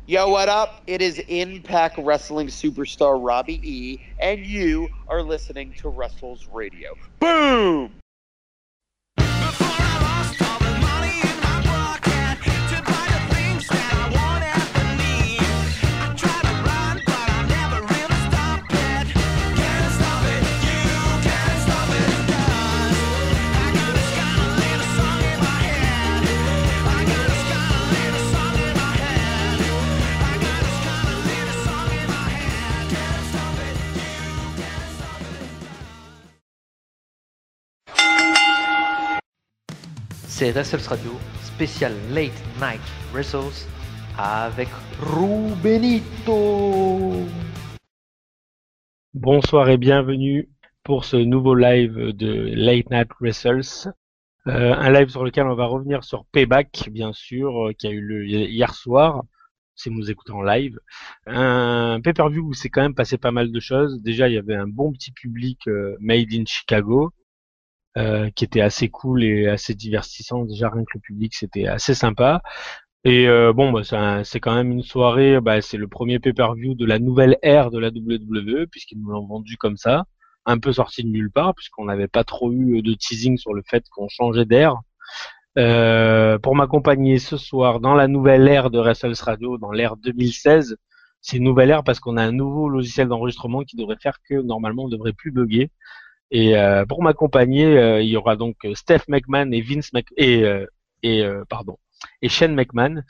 Yo, what up? It is Impact Wrestling superstar Robbie E, and you are listening to Wrestles Radio. Boom! C'est Wrestles Radio, spécial Late Night Wrestles avec Rubenito. Bonsoir et bienvenue pour ce nouveau live de Late Night Wrestles. Un live sur lequel on va revenir sur Payback, bien sûr, qui a eu lieu hier soir, si vous nous écoutez en live. Un pay-per-view où c'est quand même passé pas mal de choses. Déjà, il y avait un bon petit public made in Chicago. Qui était assez cool et assez divertissant. Déjà rien que le public, c'était assez sympa. Et c'est quand même une soirée, c'est le premier pay-per-view de la nouvelle ère de la WWE, puisqu'ils nous l'ont vendu comme ça, un peu sorti de nulle part, puisqu'on n'avait pas trop eu de teasing sur le fait qu'on changeait d'ère. Pour m'accompagner ce soir dans la nouvelle ère de Wrestles Radio, dans l'ère 2016, c'est une nouvelle ère parce qu'on a un nouveau logiciel d'enregistrement qui devrait faire que normalement on ne devrait plus bugger. Et pour m'accompagner, il y aura donc Steph McMahon et et Shane McMahon.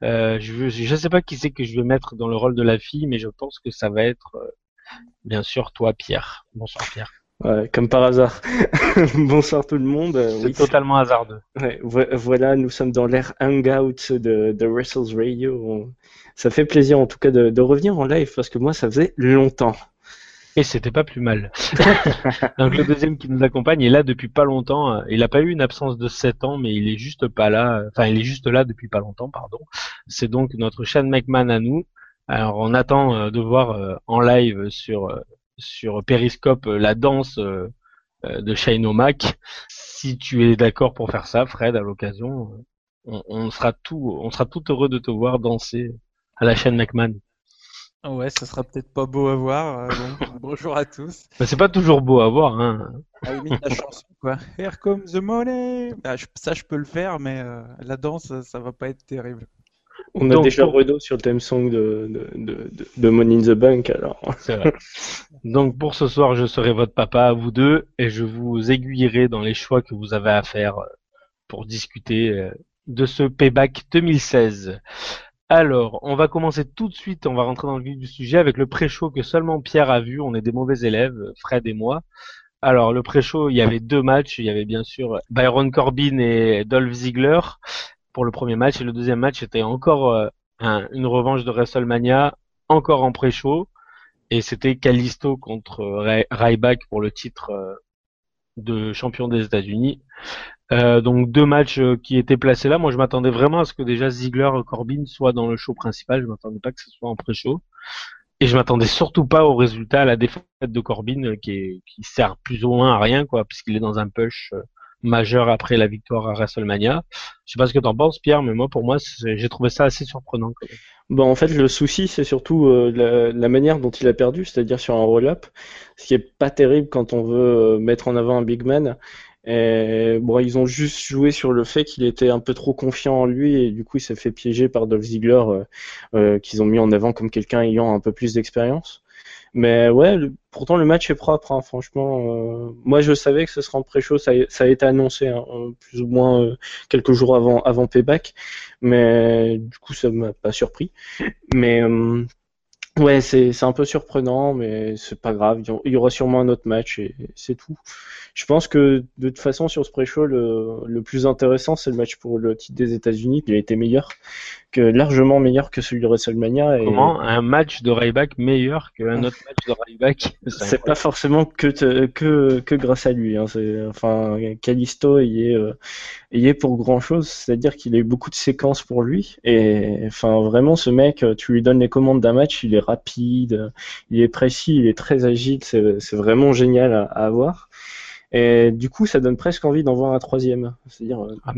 Je sais pas qui c'est que je vais mettre dans le rôle de la fille, mais je pense que ça va être bien sûr toi, Pierre. Bonsoir Pierre. Ouais, comme par hasard. Bonsoir tout le monde. C'est totalement hasardeux. Ouais, voilà, nous sommes dans l'ère Hangout de Wrestles Radio. Ça fait plaisir en tout cas de revenir en live parce que moi ça faisait longtemps. Et c'était pas plus mal. Donc le deuxième qui nous accompagne est là depuis pas longtemps. Il a pas eu une absence de 7 ans, mais il est juste pas là. Enfin, il est juste là depuis pas longtemps, pardon. C'est donc notre Shane McMahon à nous. Alors on attend de voir en live sur Periscope la danse de Shane O'Mac. Si tu es d'accord pour faire ça, Fred, à l'occasion, on sera tout heureux de te voir danser à la Shane McMahon. Ouais, ça sera peut-être pas beau à voir. Bonjour à tous. C'est pas toujours beau à voir, hein. À la limite, la chanson, quoi. Here comes the money. Ça, je peux le faire, mais la danse, ça va pas être terrible. On a déjà Redo sur le theme song de Money in the Bank, alors. C'est vrai. Donc pour ce soir, je serai votre papa à vous deux et je vous aiguillerai dans les choix que vous avez à faire pour discuter de ce Payback 2016. Alors, on va commencer tout de suite, on va rentrer dans le vif du sujet avec le pré-show que seulement Pierre a vu, on est des mauvais élèves, Fred et moi. Alors, le pré-show, il y avait 2 matchs, il y avait bien sûr Baron Corbin et Dolph Ziggler pour le premier match, et le deuxième match était encore une revanche de WrestleMania, encore en pré-show, et c'était Kalisto contre Ryback pour le titre de champion des États-Unis. Donc 2 matchs qui étaient placés là. Moi, je m'attendais vraiment à ce que déjà Ziggler Corbin soit dans le show principal. Je m'attendais pas que ce soit en pré-show. Et je m'attendais surtout pas au résultat, à la défaite de Corbin, qui sert plus ou moins à rien, quoi, puisqu'il est dans un push majeur après la victoire à WrestleMania. Je sais pas ce que t'en penses, Pierre, mais moi, pour moi, j'ai trouvé ça assez surprenant, quand même. Bon, en fait, le souci, c'est surtout la manière dont il a perdu, c'est-à-dire sur un roll-up, ce qui est pas terrible quand on veut mettre en avant un big man. Et bon, ils ont juste joué sur le fait qu'il était un peu trop confiant en lui et du coup, il s'est fait piéger par Dolph Ziggler, qu'ils ont mis en avant comme quelqu'un ayant un peu plus d'expérience. Mais ouais, pourtant le match est propre, hein, franchement. Moi, je savais que ce serait en pré-show, ça a été annoncé, hein, plus ou moins quelques jours avant Payback, mais du coup, ça m'a pas surpris. Mais ouais, c'est un peu surprenant, mais c'est pas grave. Il y aura sûrement un autre match et c'est tout. Je pense que de toute façon sur ce pré-show, le plus intéressant, c'est le match pour le titre des États-Unis. Il a été largement meilleur que celui de WrestleMania. Comment un match de Ryback meilleur qu'un autre match de Ryback? C'est pas forcément que grâce à lui. Hein. Enfin, Kalisto y est pour grand chose. C'est-à-dire qu'il a eu beaucoup de séquences pour lui. Et enfin, vraiment, ce mec, tu lui donnes les commandes d'un match, il est rapide, il est précis, il est très agile. C'est vraiment génial à avoir. Et du coup, ça donne presque envie d'en voir un troisième. C'est-à-dire, ah merde.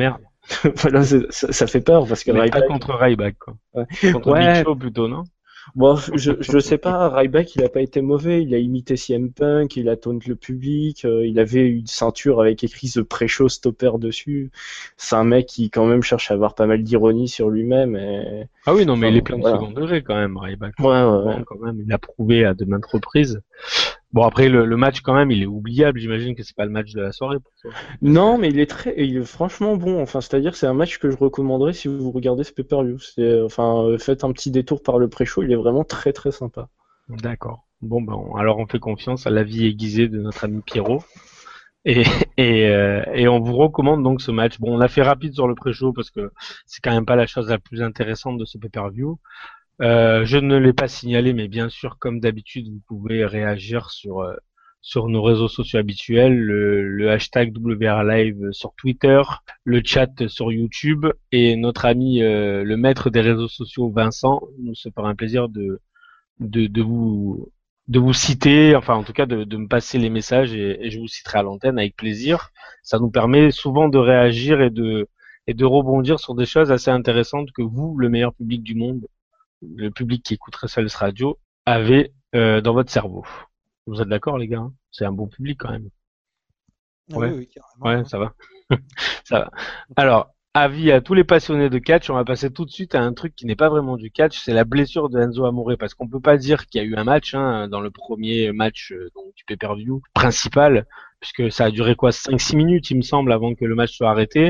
Voilà, ça fait peur parce que Mais pas Ryback. contre Ryback, quoi. Ouais. Contre Big Show plutôt, non? Bon, je sais pas, Ryback il a pas été mauvais, il a imité CM Punk, il a taunt le public, il avait une ceinture avec écrit The Pre-Show Stopper dessus. C'est un mec qui quand même cherche à avoir pas mal d'ironie sur lui-même et Ah oui, non, mais il est plein de voilà. second degré quand même, Ryback. Ouais. Bon, quand même, il a prouvé à de maintes reprises. Bon, après, le match, quand même, il est oubliable. J'imagine que c'est pas le match de la soirée pour toi. Non, mais il est franchement bon. Enfin, c'est-à-dire, c'est un match que je recommanderais si vous regardez ce pay-per-view. Faites un petit détour par le pré-show, il est vraiment très très sympa. D'accord. Bon, ben, alors on fait confiance à l'avis aiguisé de notre ami Pierrot. Et, et on vous recommande donc ce match. Bon, on l'a fait rapide sur le pré-show parce que c'est quand même pas la chose la plus intéressante de ce pay-per-view. Je ne l'ai pas signalé, mais bien sûr, comme d'habitude, vous pouvez réagir sur nos réseaux sociaux habituels, le hashtag WRLive sur Twitter, le chat sur YouTube, et notre ami le maître des réseaux sociaux Vincent nous se fera un plaisir de vous citer, enfin en tout cas de me passer les messages et je vous citerai à l'antenne avec plaisir. Ça nous permet souvent de réagir et de rebondir sur des choses assez intéressantes que vous, le meilleur public du monde, le public qui écoute Resell's Radio, avez dans votre cerveau. Vous êtes d'accord, les gars, hein? C'est un bon public quand même. Ah Ouais. oui, carrément. Ouais, ça va. Ça va. Alors, avis à tous les passionnés de catch, on va passer tout de suite à un truc qui n'est pas vraiment du catch, c'est la blessure de Enzo Amore, parce qu'on peut pas dire qu'il y a eu un match dans le premier match donc, du pay-per-view principal, puisque ça a duré quoi, 5-6 minutes, il me semble, avant que le match soit arrêté.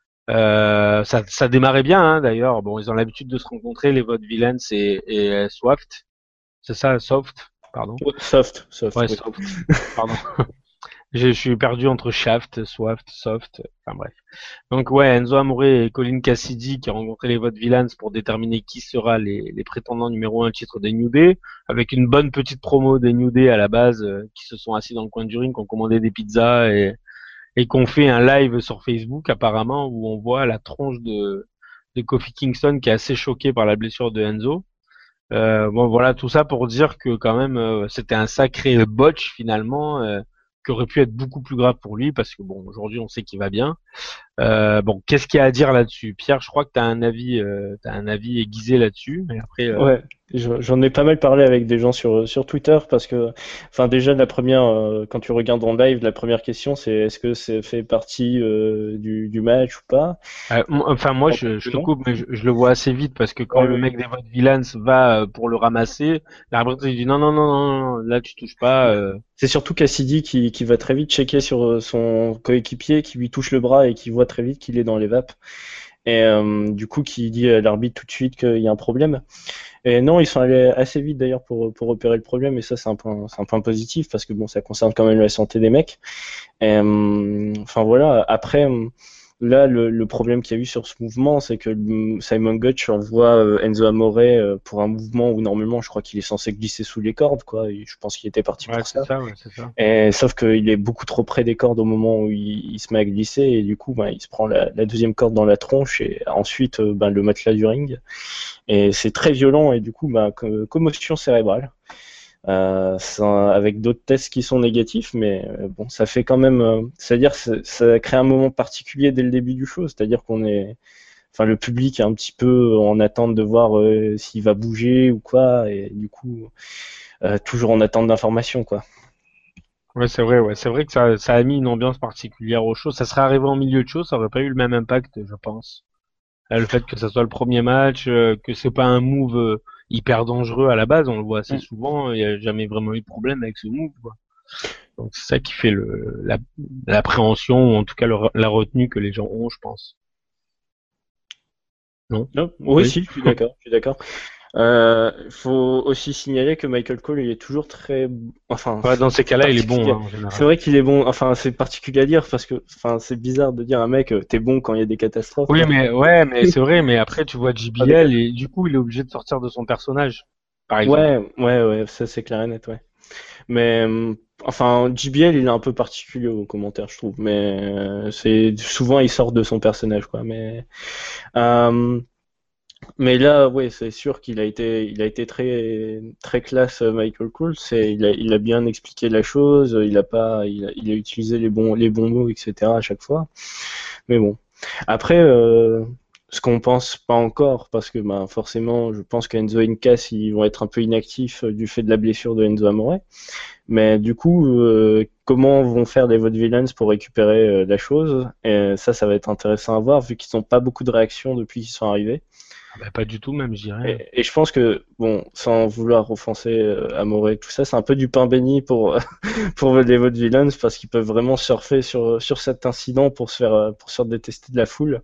Ça démarrait bien, d'ailleurs. Bon, ils ont l'habitude de se rencontrer, les Vaudevillains et Swaft. C'est ça, Soft, pardon. Soft, Ouais, oui. Soft, pardon. Je suis perdu entre Shaft, Swaft, Soft, enfin bref. Donc ouais, Enzo Amore et Colin Cassidy qui ont rencontré les Vaudevillains pour déterminer qui sera les prétendants numéro 1 titre des New Day, avec une bonne petite promo des New Day à la base, qui se sont assis dans le coin du ring, qui ont commandé des pizzas et qu'on fait un live sur Facebook apparemment où on voit la tronche de Kofi Kingston qui est assez choqué par la blessure de Enzo. Bon voilà, tout ça pour dire que quand même c'était un sacré botch finalement, qui aurait pu être beaucoup plus grave pour lui parce que bon aujourd'hui on sait qu'il va bien. Bon, qu'est-ce qu'il y a à dire là-dessus? Pierre, je crois que t'as un avis aiguisé là-dessus, mais après Ouais, j'en ai pas mal parlé avec des gens sur Twitter parce que, enfin, déjà, quand tu regardes en live, la première question c'est est-ce que c'est fait partie du match ou pas? enfin moi je te coupe, mais je le vois assez vite parce que quand Ouais, le ouais. mec des Vaudevillains va pour le ramasser, l'arbitre il dit non non non non non, là tu touches pas. C'est surtout Cassidy qui va très vite checker sur son coéquipier, qui lui touche le bras et qui voit très vite qu'il est dans les vapes. Et du coup, qui dit à l'arbitre tout de suite qu'il y a un problème. Et non, ils sont allés assez vite d'ailleurs pour repérer le problème, et ça c'est un point positif parce que bon, ça concerne quand même la santé des mecs. Et, enfin voilà. Après, là, le problème qu'il y a eu sur ce mouvement, c'est que Simon Gotch envoie Enzo Amore pour un mouvement où normalement, je crois qu'il est censé glisser sous les cordes, quoi. Et je pense qu'il était parti Ouais, pour c'est ça. ça, ouais, c'est ça. Et, sauf qu'il est beaucoup trop près des cordes au moment où il se met à glisser, et du coup, ben, il se prend la deuxième corde dans la tronche et ensuite ben, le matelas du ring. Et c'est très violent, et du coup, ben, commotion cérébrale. Avec d'autres tests qui sont négatifs, mais bon, ça fait quand même, c'est-à-dire ça crée un moment particulier dès le début du show, c'est-à-dire enfin le public est un petit peu en attente de voir s'il va bouger ou quoi, et du coup toujours en attente d'informations, quoi. Ouais, c'est vrai, ouais, c'est vrai que ça a mis une ambiance particulière au show. Ça serait arrivé en milieu de show, ça aurait pas eu le même impact, je pense. Le fait que ça soit le premier match, que c'est pas un move hyper dangereux à la base, on le voit assez souvent, il y a jamais vraiment eu de problème avec ce move, quoi. Donc c'est ça qui fait l'appréhension, ou en tout cas la retenue que les gens ont, je pense. Non? Oui, Oui. si, je suis d'accord. Faut aussi signaler que Michael Cole, il est toujours très, enfin, Ouais, dans ces cas-là, il est bon, particulier. hein, en général. C'est vrai qu'il est bon. Enfin, c'est particulier à dire parce que, enfin, c'est bizarre de dire à un mec, t'es bon quand il y a des catastrophes. Oui, quoi. mais c'est vrai, mais après tu vois JBL et du coup il est obligé de sortir de son personnage, par exemple. Ouais, ça c'est clair et net, ouais. Mais enfin, JBL, il est un peu particulier au commentaire, je trouve. Mais c'est souvent il sort de son personnage, quoi. Mais là, ouais, c'est sûr qu'il il a été très, très classe, Michael Cole. Il a bien expliqué la chose. Il a utilisé les bons mots, etc. à chaque fois. Mais bon, Après, ce qu'on pense pas encore, parce que bah, forcément, je pense qu'Enzo et Cass ils vont être un peu inactifs du fait de la blessure de Enzo Amore. Mais du coup, comment vont faire les Vaudevillains pour récupérer la chose? Et ça va être intéressant à voir, vu qu'ils n'ont pas beaucoup de réactions depuis qu'ils sont arrivés. Ah bah, pas du tout même, je dirais. Et je pense que, bon, sans vouloir offenser Amore et tout ça, c'est un peu du pain béni pour, pour les Vaudevillains, parce qu'ils peuvent vraiment surfer sur cet incident pour se faire détester de la foule.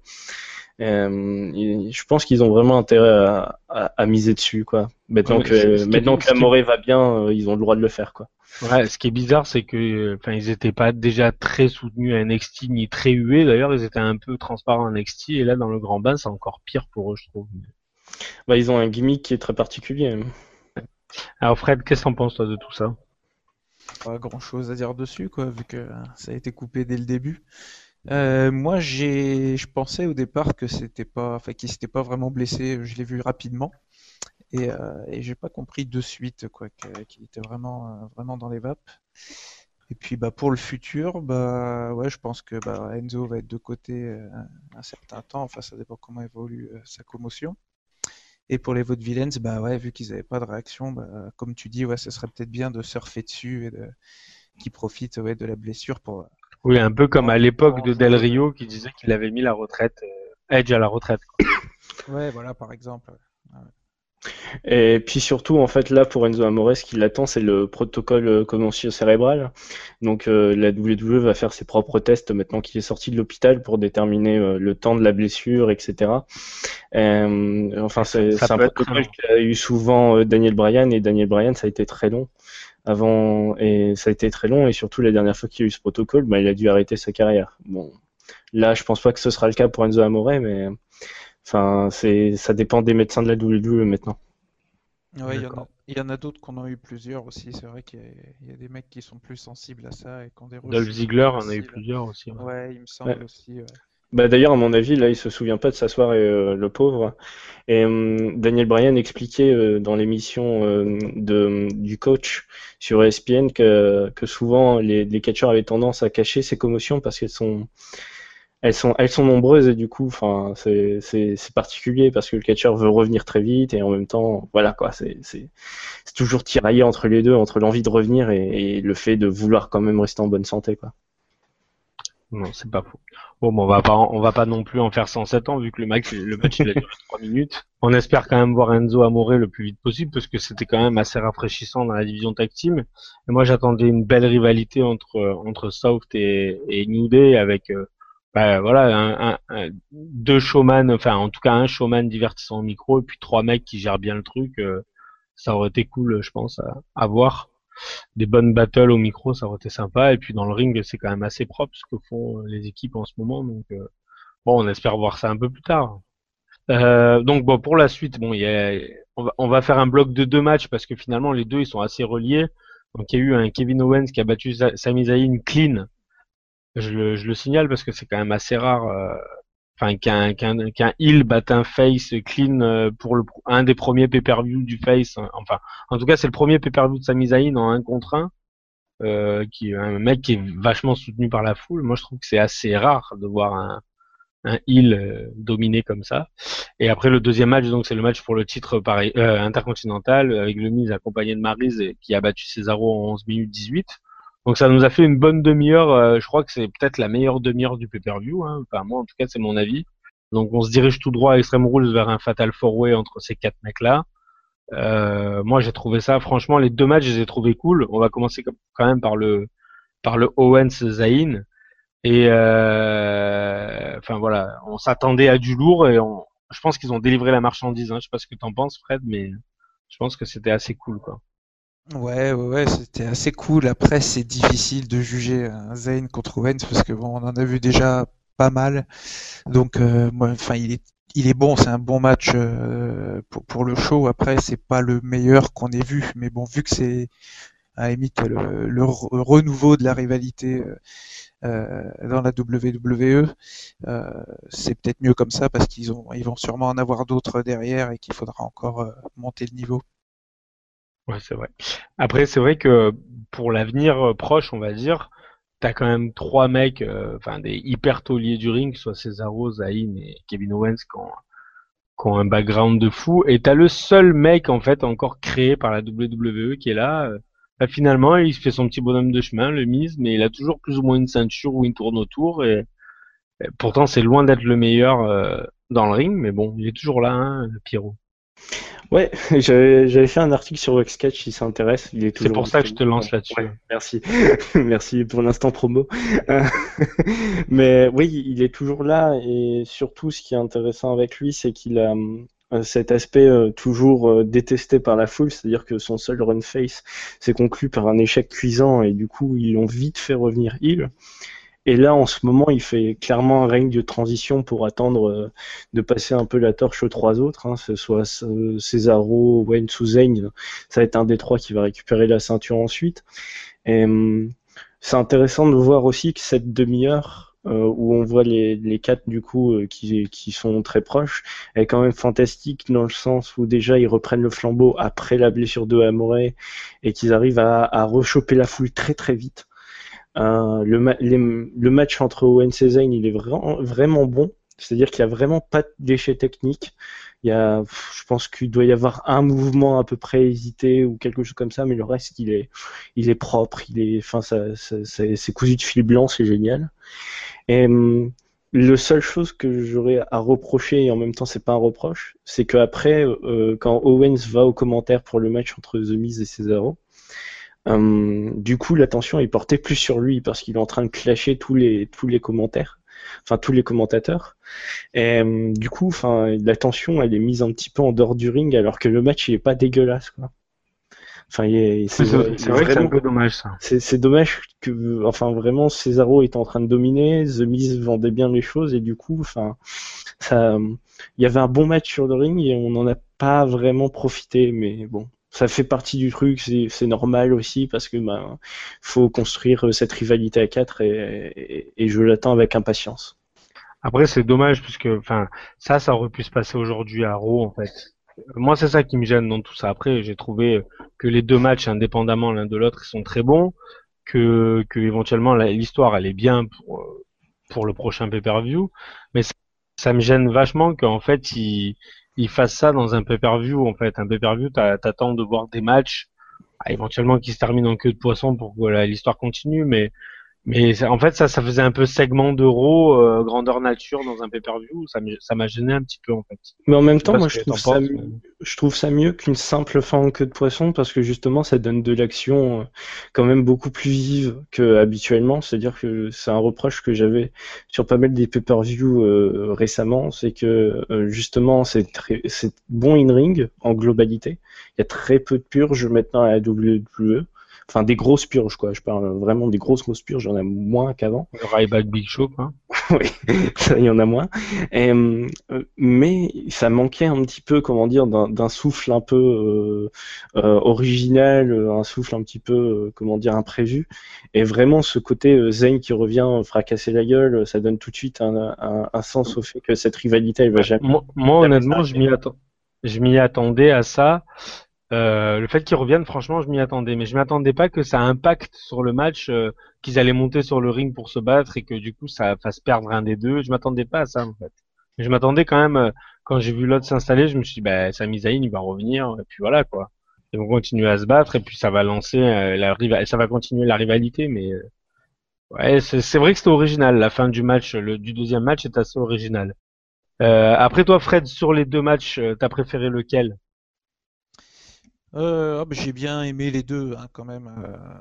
Je pense qu'ils ont vraiment intérêt à miser dessus, quoi. Maintenant Ouais, maintenant qu'Amore va bien, ils ont le droit de le faire, quoi. ouais, ce qui est bizarre, c'est que, enfin, ils étaient pas déjà très soutenus à NXT ni très hués. D'ailleurs, ils étaient un peu transparents à NXT et là, dans le grand bain, c'est encore pire pour eux, je trouve. Bah, ils ont un gimmick qui est très particulier. Alors Fred, qu'est-ce que t'en penses toi de tout ça? Pas grand-chose à dire dessus, quoi, vu que ça a été coupé dès le début. Moi, je pensais au départ que c'était pas, enfin, qu'il s'était pas vraiment blessé. Je l'ai vu rapidement et j'ai pas compris de suite, quoi, qu'il était vraiment dans les vapes. Et puis, bah, pour le futur, bah, ouais, je pense que bah, Enzo va être de côté un certain temps. Enfin, ça dépend comment évolue sa commotion. Et pour les Vaudevillains, bah ouais, vu qu'ils n'avaient pas de réaction, bah, comme tu dis, ouais, ce serait peut-être bien de surfer dessus et qu'ils profitent ouais, de la blessure pour. Oui, un peu comme à l'époque pour de jouer Del Rio qui disait qu'il avait mis la retraite, Edge à la retraite, quoi. Ouais, voilà, par exemple. Ouais. Et puis surtout, en fait, là, pour Enzo Amore, ce qui l'attend, c'est le protocole commotio-cérébral. Donc, la WWE va faire ses propres tests maintenant qu'il est sorti de l'hôpital pour déterminer le temps de la blessure, etc. Enfin, c'est Ça un peut être protocole qu'a eu souvent Daniel Bryan, et Daniel Bryan, ça a été très long avant, et ça a été très long, et surtout la dernière fois qu'il y a eu ce protocole, bah, il a dû arrêter sa carrière. Bon, là, je pense pas que ce sera le cas pour Enzo Amore, mais enfin, ça dépend des médecins de la WWE maintenant. Ouais, D'accord. il y en a d'autres qu'on a eu plusieurs aussi. C'est vrai qu'il y a des mecs qui sont plus sensibles à ça et qui ont des Dolph rechutes plus Ziggler en a eu faciles. plusieurs aussi. Ouais. Ouais, il me Ouais. semble aussi. Ouais. Bah d'ailleurs, à mon avis, là, il se souvient pas de s'asseoir, le pauvre. Et Daniel Bryan expliquait dans l'émission du coach sur ESPN que souvent les catcheurs avaient tendance à cacher ces commotions parce elles sont nombreuses et du coup, enfin, c'est particulier parce que le catcheur veut revenir très vite et en même temps, voilà quoi, c'est toujours tiraillé entre les deux, entre l'envie de revenir et le fait de vouloir quand même rester en bonne santé, quoi. Non, c'est pas faux. Bon, on va pas non plus en faire 107 ans vu que le match il a duré 3 minutes. On espère quand même voir Enzo Amore le plus vite possible parce que c'était quand même assez rafraîchissant dans la division tag team. Et moi, j'attendais une belle rivalité entre South et New Day avec, bah, voilà, deux showman, enfin, en tout cas, un showman divertissant au micro et puis trois mecs qui gèrent bien le truc. Ça aurait été cool, je pense, à voir. Des bonnes battles au micro, ça aurait été sympa. Et puis dans le ring, c'est quand même assez propre ce que font les équipes en ce moment. Donc bon, on espère voir ça un peu plus tard. Donc bon, pour la suite, bon, on va faire un bloc de deux matchs parce que finalement les deux ils sont assez reliés. Donc il y a eu un Kevin Owens qui a battu Sami Zayn clean. Je le signale parce que c'est quand même assez rare. Enfin qu'un heel batte un face clean pour un des premiers pay-per-view du face. Enfin, en tout cas c'est le premier pay-per-view de Sami Zayn en 1 contre 1. Qui est un mec qui est vachement soutenu par la foule. Moi, je trouve que c'est assez rare de voir un heel dominé comme ça. Et après le deuxième match, donc c'est le match pour le titre pareil, intercontinental avec le Miz accompagné de Maryse qui a battu Cesaro en 11 minutes 18. Donc ça nous a fait une bonne demi-heure. Je crois que c'est peut-être la meilleure demi-heure du pay-per-view. Hein. Enfin moi, en tout cas, c'est mon avis. Donc on se dirige tout droit à Extreme Rules vers un Fatal 4-Way entre ces quatre mecs-là. Moi, j'ai trouvé ça, franchement, les deux matchs, je les ai trouvés cool. On va commencer quand même par le Owens Zayn. Et enfin voilà, on s'attendait à du lourd et je pense qu'ils ont délivré la marchandise. Hein. Je sais pas ce que t'en penses, Fred, mais je pense que c'était assez cool, quoi. Ouais, c'était assez cool. Après, c'est difficile de juger un Zayn contre Owens parce que bon, on en a vu déjà pas mal. Donc, moi, enfin, il est bon, c'est un bon match pour le show. Après, c'est pas le meilleur qu'on ait vu, mais bon, vu que c'est à la limite le renouveau de la rivalité dans la WWE, c'est peut-être mieux comme ça parce ils vont sûrement en avoir d'autres derrière et qu'il faudra encore monter le niveau. Ouais, c'est vrai. Après, c'est vrai que pour l'avenir proche, on va dire, t'as quand même trois mecs, enfin des hyper tauliers du ring, soit Cesaro, Zayn et Kevin Owens, qui ont un background de fou. Et t'as le seul mec en fait encore créé par la WWE qui est là. Bah, finalement, il se fait son petit bonhomme de chemin, le Miz, mais il a toujours plus ou moins une ceinture où il tourne autour. Et pourtant, c'est loin d'être le meilleur dans le ring, mais bon, il est toujours là, hein, Pierrot. Ouais, j'avais fait un article sur Wexcatch si ça intéresse. Il est C'est toujours pour ça que je te lance là-dessus. Ouais, merci. Merci pour l'instant promo. Euh, Mais oui, il est toujours là et surtout ce qui est intéressant avec lui, c'est qu'il a cet aspect toujours détesté par la foule, c'est-à-dire que son seul run face s'est conclu par un échec cuisant et du coup ils l'ont vite fait revenir heel. Et là, en ce moment, il fait clairement un règne de transition pour attendre de passer un peu la torche aux trois autres, hein, que ce soit Cesaro, Wayne ou Zayn. Ça va être un des trois qui va récupérer la ceinture ensuite. Et c'est intéressant de voir aussi que cette demi-heure où on voit les quatre du coup qui sont très proches, elle est quand même fantastique dans le sens où déjà ils reprennent le flambeau après la blessure de Amore et qu'ils arrivent à rechoper la foule très très vite. Le match entre Owens et Zayn, il est vraiment bon. C'est-à-dire qu'il n'y a vraiment pas de déchets techniques. Je pense qu'il doit y avoir un mouvement à peu près hésité ou quelque chose comme ça, mais le reste, il est propre. Enfin, c'est cousu de fil blanc, c'est génial. Et le seule chose que j'aurais à reprocher, et en même temps, c'est pas un reproche, c'est qu'après, quand Owens va aux commentaires pour le match entre The Miz et Cesaro, du coup, l'attention est portée plus sur lui parce qu'il est en train de clasher tous les commentaires, enfin tous les commentateurs. Et du coup, enfin, l'attention elle est mise un petit peu en dehors du ring alors que le match il est pas dégueulasse, quoi. Enfin, C'est vrai que c'est un peu dommage ça. C'est dommage que, enfin, vraiment, Cesaro est en train de dominer, The Miz vendait bien les choses et du coup, enfin, il y avait un bon match sur le ring et on n'en a pas vraiment profité, mais bon. Ça fait partie du truc, c'est normal aussi parce que faut construire cette rivalité à 4 et je l'attends avec impatience. Après, c'est dommage puisque, enfin, ça aurait pu se passer aujourd'hui à Raw en fait. Moi, c'est ça qui me gêne dans tout ça. Après, j'ai trouvé que les deux matchs, indépendamment l'un de l'autre, ils sont très bons, que éventuellement l'histoire elle est bien pour le prochain pay-per-view, mais ça me gêne vachement qu'en fait ils fassent ça dans un pay-per-view. En fait, un pay-per-view, t'attends de voir des matchs, éventuellement qui se terminent en queue de poisson pour que l'histoire continue, mais en fait, ça faisait un peu segment d'euro, grandeur nature dans un pay-per-view. Ça m'a gêné un petit peu, en fait. Mais en même Je sais temps, pas moi, ce que t'en penses, mais- je trouve ça mieux qu'une simple fin en queue de poisson parce que justement, ça donne de l'action quand même beaucoup plus vive que habituellement. C'est-à-dire que c'est un reproche que j'avais sur pas mal des pay-per-view récemment, c'est que justement, c'est bon in-ring en globalité. Il y a très peu de purges maintenant à la WWE. Enfin, des grosses purges, quoi. Je parle vraiment des grosses purges. Il y en a moins qu'avant. Le Ryback Big Show, quoi. Oui, ça, il y en a moins. Et, mais ça manquait un petit peu, comment dire, d'un souffle un peu original, un souffle un petit peu, comment dire, imprévu. Et vraiment, ce côté Zayn qui revient fracasser la gueule, ça donne tout de suite un sens au fait que cette rivalité, elle va jamais. Moi, honnêtement, je m'y attendais à ça. Le fait qu'ils reviennent, franchement, je m'y attendais, mais je m'attendais pas que ça impacte sur le match, qu'ils allaient monter sur le ring pour se battre et que du coup ça fasse perdre un des deux. Je m'attendais pas à ça en fait. Mais je m'attendais quand même, quand j'ai vu l'autre s'installer, je me suis dit, bah, Sami Zayn, il va revenir et puis voilà quoi. Ils vont continuer à se battre et puis ça va lancer ça va continuer la rivalité. Mais ouais, c'est vrai que c'était original. La fin du match, du deuxième match est assez original. Après toi, Fred, sur les deux matchs, t'as préféré lequel? J'ai bien aimé les deux hein, quand même.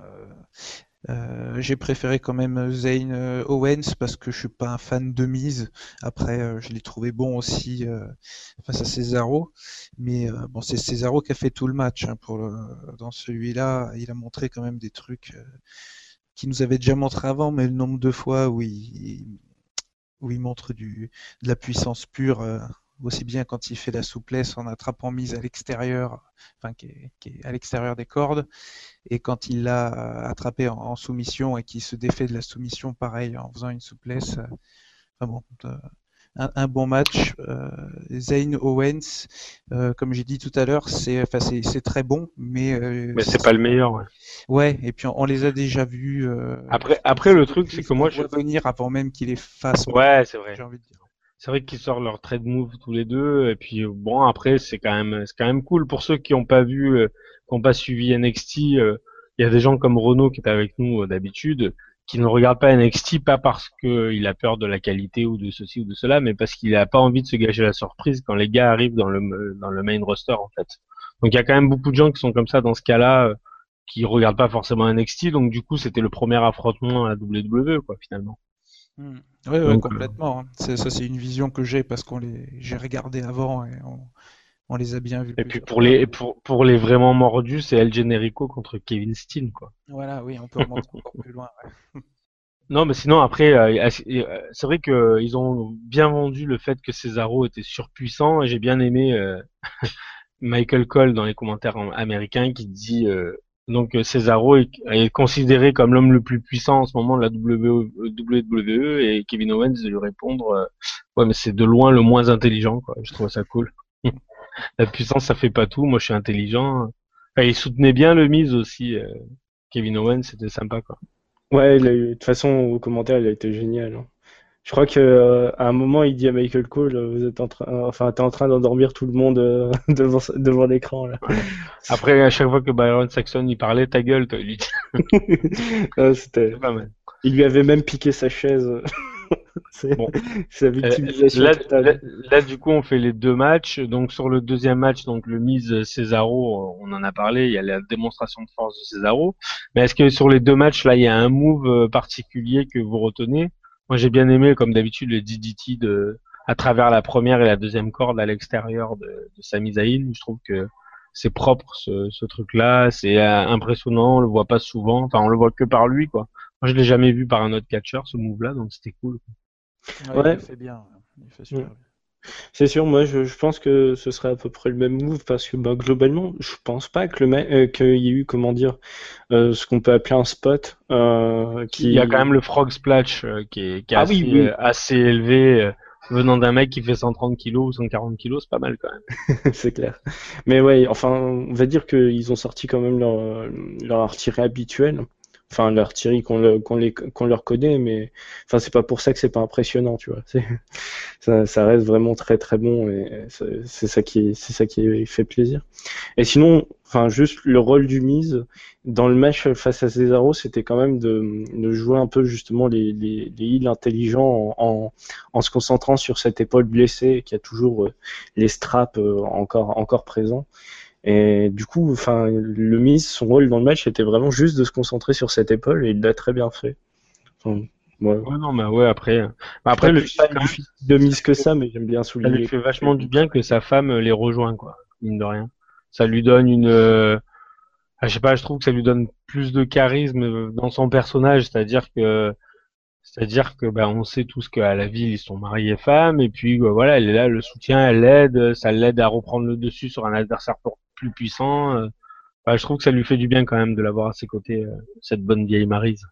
J'ai préféré quand même Zayn Owens parce que je suis pas un fan de Miz. Après, je l'ai trouvé bon aussi face à Cesaro. Mais bon, c'est Cesaro qui a fait tout le match hein, dans celui-là. Il a montré quand même des trucs qu'il nous avait déjà montré avant, mais le nombre de fois où il montre de la puissance pure. Aussi bien quand il fait la souplesse en attrapant Miz à l'extérieur, enfin qui est à l'extérieur des cordes, et quand il l'a attrapé en soumission et qu'il se défait de la soumission, pareil, en faisant une souplesse. Enfin bon, un bon match. Zayn Owens, comme j'ai dit tout à l'heure, c'est très bon, mais Mais c'est pas le meilleur. Ouais. ouais. Et puis on les a déjà vus. Après le truc, c'est que moi, je dois venir avant même qu'il les fasse. Ouais, c'est vrai. J'ai envie de dire. C'est vrai qu'ils sortent leur trade move tous les deux, et puis bon après c'est quand même cool pour ceux qui ont pas vu, qui ont pas suivi NXT. Il y a des gens comme Renaud qui est avec nous d'habitude, qui ne regarde pas NXT pas parce que il a peur de la qualité ou de ceci ou de cela, mais parce qu'il a pas envie de se gâcher la surprise quand les gars arrivent dans le main roster en fait. Donc il y a quand même beaucoup de gens qui sont comme ça dans ce cas-là, qui regardent pas forcément NXT, donc du coup c'était le premier affrontement à la WWE quoi finalement. Oui, Donc, complètement. Hein. C'est une vision que j'ai parce j'ai regardé avant et on les a bien vus Et puis plusieurs fois. pour les vraiment mordus, c'est El Generico contre Kevin Steen quoi. Voilà, oui, on peut remonter encore plus loin. Ouais. Non, mais sinon après, c'est vrai que ils ont bien vendu le fait que Cesaro était surpuissant. Et j'ai bien aimé Michael Cole dans les commentaires américains qui dit donc Cesaro est considéré comme l'homme le plus puissant en ce moment de la WWE et Kevin Owens de lui répondre ouais mais c'est de loin le moins intelligent quoi. Je trouve ça cool. La puissance ça fait pas tout. Moi je suis intelligent. Enfin, il soutenait bien le Miz aussi. Kevin Owens c'était sympa quoi. Ouais, de toute façon, au commentaire, il a été génial. Hein. Je crois que à un moment, il dit à Michael Cole, vous êtes t'es en train d'endormir tout le monde devant l'écran là. Ouais. Après, à chaque fois que Byron Saxon il parlait, ta gueule, toi, il lui dit. C'était pas mal. Il lui avait même piqué sa chaise. Bon. C'est la victimisation totale. Là, du coup, on fait les deux matchs. Donc, sur le deuxième match, donc le Miz Cesaro, on en a parlé. Il y a la démonstration de force de Cesaro. Mais est-ce que sur les deux matchs, là, il y a un move particulier que vous retenez? Moi, j'ai bien aimé, comme d'habitude, le DDT à travers la première et la deuxième corde à l'extérieur de Sami Zayn. Je trouve que c'est propre, ce truc-là. C'est impressionnant. On le voit pas souvent. Enfin, on le voit que par lui, quoi. Moi, je l'ai jamais vu par un autre catcheur, ce move-là, donc c'était cool. Ouais, il le fait bien. Il le fait super bien. C'est sûr, moi je pense que ce serait à peu près le même move parce que globalement, je pense pas que qu'il y ait eu, comment dire, ce qu'on peut appeler un spot qui. Il y a quand même le frog splash qui est assez élevé venant d'un mec qui fait 130 kilos ou 140 kilos, c'est pas mal quand même. C'est clair. Mais ouais, enfin, on va dire qu'ils ont sorti quand même leur artillerie habituelle. Enfin, l'artillerie qu'on leur connaît, mais enfin, c'est pas pour ça que c'est pas impressionnant, tu vois. Ça reste vraiment très très bon et c'est ça qui fait plaisir. Et sinon, enfin, juste le rôle du Miz dans le match face à Cesaro, c'était quand même de jouer un peu justement les heals intelligents en se concentrant sur cette épaule blessée qui a toujours les straps encore présents. Et du coup, enfin, le Miz, son rôle dans le match était vraiment juste de se concentrer sur cette épaule et il l'a très bien fait. Enfin, ouais. Ouais, non, mais ouais, après le de Miz que ça, mais j'aime bien souligner. Ça lui fait vachement du bien que sa femme les rejoint, quoi, mine de rien. Ça lui donne je sais pas, je trouve que ça lui donne plus de charisme dans son personnage, c'est-à-dire que ben on sait tous qu'à la ville ils sont mariés femmes et puis voilà elle est là, le soutien, elle l'aide, ça l'aide à reprendre le dessus sur un adversaire plus puissant. Je trouve que ça lui fait du bien quand même de l'avoir à ses côtés, cette bonne vieille Maryse.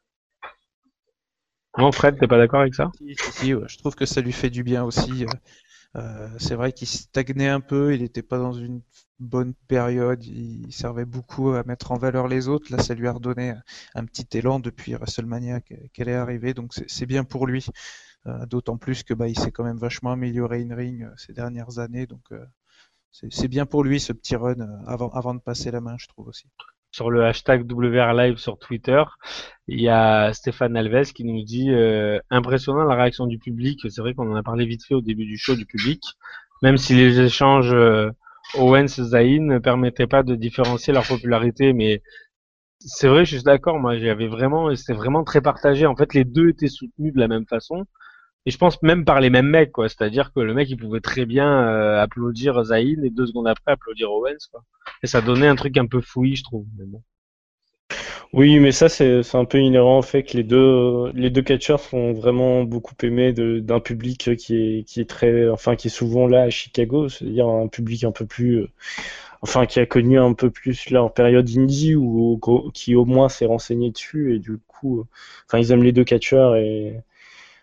Non, Fred, t'es pas d'accord avec ça? Si, ouais, je trouve que ça lui fait du bien aussi. C'est vrai qu'il stagnait un peu, il n'était pas dans une bonne période, il servait beaucoup à mettre en valeur les autres. Là, ça lui a redonné un petit élan depuis WrestleMania qu'elle est arrivée, donc c'est bien pour lui. D'autant plus que il s'est quand même vachement amélioré in-ring ces dernières années, donc c'est bien pour lui ce petit run avant de passer la main, je trouve aussi. Sur le hashtag WR Live sur Twitter, il y a Stéphane Alves qui nous dit impressionnant la réaction du public. C'est vrai qu'on en a parlé vite fait au début du show du public. Même si les échanges Owens-Zayn ne permettaient pas de différencier leur popularité, mais c'est vrai, je suis d'accord. Moi, c'était vraiment très partagé. En fait, les deux étaient soutenus de la même façon. Et je pense même par les mêmes mecs, quoi. C'est-à-dire que le mec, il pouvait très bien applaudir Zayn et 2 secondes après applaudir Owens, quoi. Et ça donnait un truc un peu fouillis, je trouve. Mais bon. Oui, mais ça, c'est un peu inhérent au fait que les deux catcheurs sont vraiment beaucoup aimés d'un public qui est très, enfin, qui est souvent là à Chicago, c'est-à-dire un public un peu plus, enfin, qui a connu un peu plus leur période indie ou qui au moins s'est renseigné dessus et du coup, enfin, ils aiment les deux catcheurs et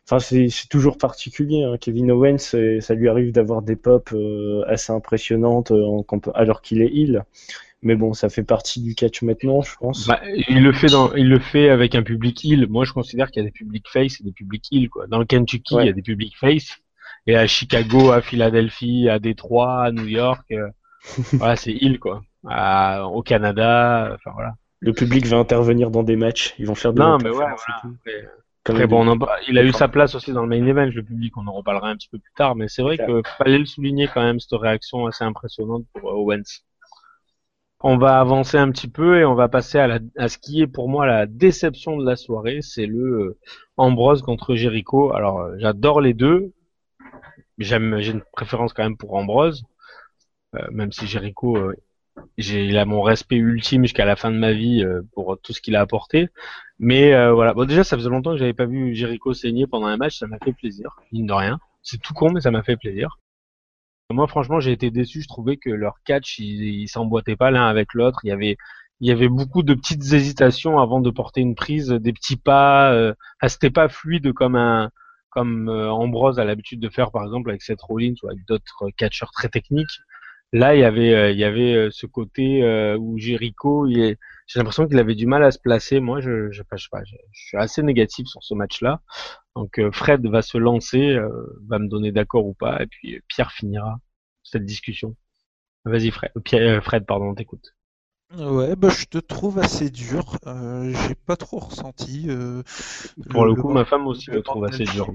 enfin c'est toujours particulier. Hein. Kevin Owens, ça lui arrive d'avoir des pops assez impressionnantes alors qu'il est heel. Mais bon, ça fait partie du catch maintenant, je pense. Bah, il le fait avec un public heel. Moi, je considère qu'il y a des publics face et des publics heel, quoi. Dans le Kentucky, il y a des publics face. Et à Chicago, à Philadelphie, à Détroit, à New York, voilà, c'est heel, quoi. Au Canada, enfin voilà. Le public va intervenir dans des matchs, ils vont faire des Non, mais ouais, interférences et voilà. tout. Après, bon, il a eu sa place aussi dans le main event, le public, on en reparlera un petit peu plus tard, mais c'est vrai que fallait le souligner quand même, cette réaction assez impressionnante pour Owens. On va avancer un petit peu et on va passer à ce qui est pour moi la déception de la soirée, c'est le Ambrose contre Jericho. Alors, j'adore les deux, j'ai une préférence quand même pour Ambrose, même si Jericho, il a mon respect ultime jusqu'à la fin de ma vie pour tout ce qu'il a apporté. Mais voilà, bon déjà ça faisait longtemps que j'avais pas vu Jericho saigner pendant un match, ça m'a fait plaisir, mine de rien. C'est tout con mais ça m'a fait plaisir. Moi franchement j'ai été déçu, je trouvais que leur catch ils s'emboîtaient pas l'un avec l'autre. Il y avait beaucoup de petites hésitations avant de porter une prise, des petits pas. C'était pas fluide comme Ambrose a l'habitude de faire par exemple avec Seth Rollins ou avec d'autres catcheurs très techniques. Là, il y avait ce côté où Jericho, j'ai l'impression qu'il avait du mal à se placer. Moi, je sais pas, je suis assez négatif sur ce match-là. Donc, Fred va se lancer, va me donner d'accord ou pas, et puis Pierre finira cette discussion. Vas-y, Fred, pardon, t'écoute. Ouais, bah, je te trouve assez dur. J'ai pas trop ressenti. Pour le coup, ma femme aussi me trouve assez dur.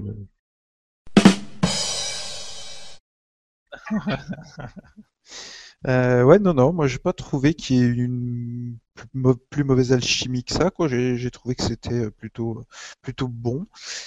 Ouais, non, moi j'ai pas trouvé qu'il y ait une plus mauvaise alchimie que ça, quoi. J'ai trouvé que c'était plutôt bon.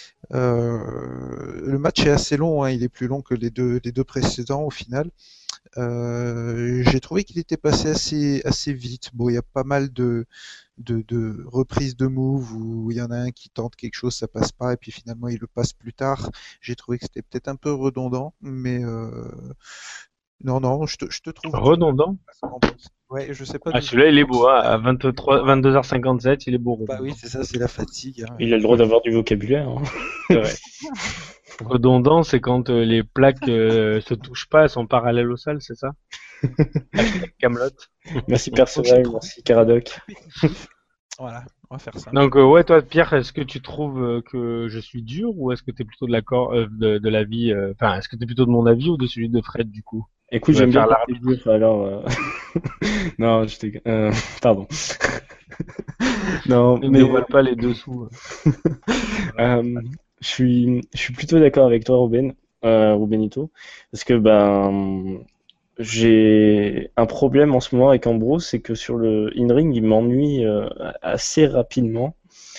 Le match est assez long, hein, il est plus long que les deux précédents au final. J'ai trouvé qu'il était passé assez vite. Bon, il y a pas mal de reprises de moves où il y en a un qui tente quelque chose, ça passe pas, et puis finalement il le passe plus tard. J'ai trouvé que c'était peut-être un peu redondant, mais non, je te trouve redondant. Ouais, je sais pas. Ah, celui-là, il est beau, hein, à 22h57, il est beau. Bah oui, c'est ça, c'est la fatigue. Hein. Il a le droit d'avoir du vocabulaire. Hein. C'est vrai. Redondant, c'est quand les plaques se touchent pas, elles sont parallèles au sol, c'est ça? Camelot. Merci Perceval, merci Caradoc. Voilà, on va faire ça. Donc ouais, toi Pierre, est-ce que tu trouves que je suis dur ou est-ce que tu es plutôt de l'accord de l'avis enfin, est-ce que tu es plutôt de mon avis ou de celui de Fred du coup? Écoute, j'aime bien la dur, alors non, pardon. Non, ne mais dévoile pas les dessous. je suis plutôt d'accord avec toi, Rubenito, parce que j'ai un problème en ce moment avec Ambrose, c'est que sur le in-ring, il m'ennuie assez rapidement.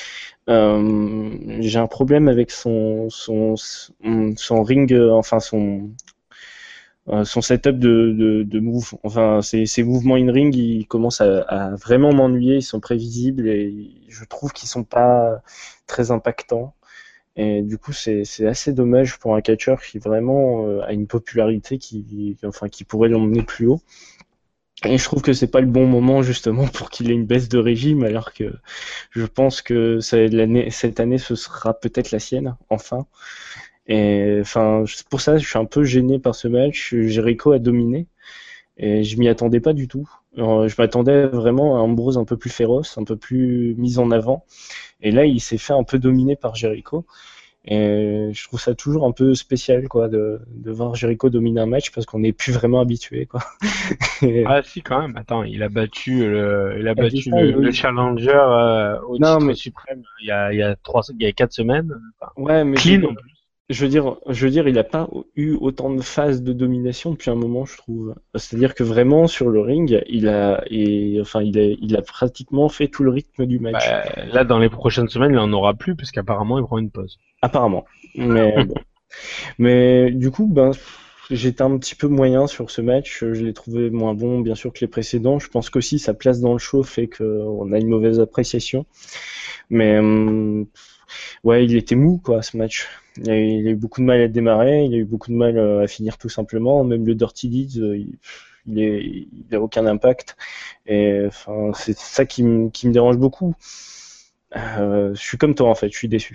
J'ai un problème avec son ring, enfin son setup de move. Enfin, ses mouvements in-ring, ils commencent à vraiment m'ennuyer, ils sont prévisibles et je trouve qu'ils sont pas très impactants. Et du coup, c'est assez dommage pour un catcheur qui vraiment a une popularité qui pourrait l'emmener plus haut. Et je trouve que c'est pas le bon moment justement pour qu'il ait une baisse de régime, alors que je pense que cette année ce sera peut-être la sienne, enfin. Et enfin, pour ça, je suis un peu gêné par ce match. Jericho a dominé et je m'y attendais pas du tout. Je m'attendais vraiment à Ambrose un peu plus féroce, un peu plus mis en avant. Et là, il s'est fait un peu dominer par Jericho. Et je trouve ça toujours un peu spécial, quoi, de voir Jericho dominer un match parce qu'on n'est plus vraiment habitué, quoi. Ah si, quand même. Attends, il a battu le challenger au titre suprême il y a 4 semaines. Enfin, ouais, mais clean en plus. Je veux dire, il n'a pas eu autant de phases de domination depuis un moment, je trouve. C'est-à-dire que vraiment sur le ring, il a pratiquement fait tout le rythme du match. Là, dans les prochaines semaines, il en aura plus parce qu'apparemment, il prend une pause. Apparemment, mais bon. Mais du coup, j'étais un petit peu moyen sur ce match. Je l'ai trouvé moins bon, bien sûr, que les précédents. Je pense qu'aussi sa place dans le show fait qu'on a une mauvaise appréciation. Mais ouais, il était mou, quoi, ce match. Il a eu beaucoup de mal à démarrer, il a eu beaucoup de mal à finir tout simplement. Même le Dirty Deeds, il a aucun impact. Et c'est ça qui me dérange beaucoup. Je suis comme toi en fait, je suis déçu.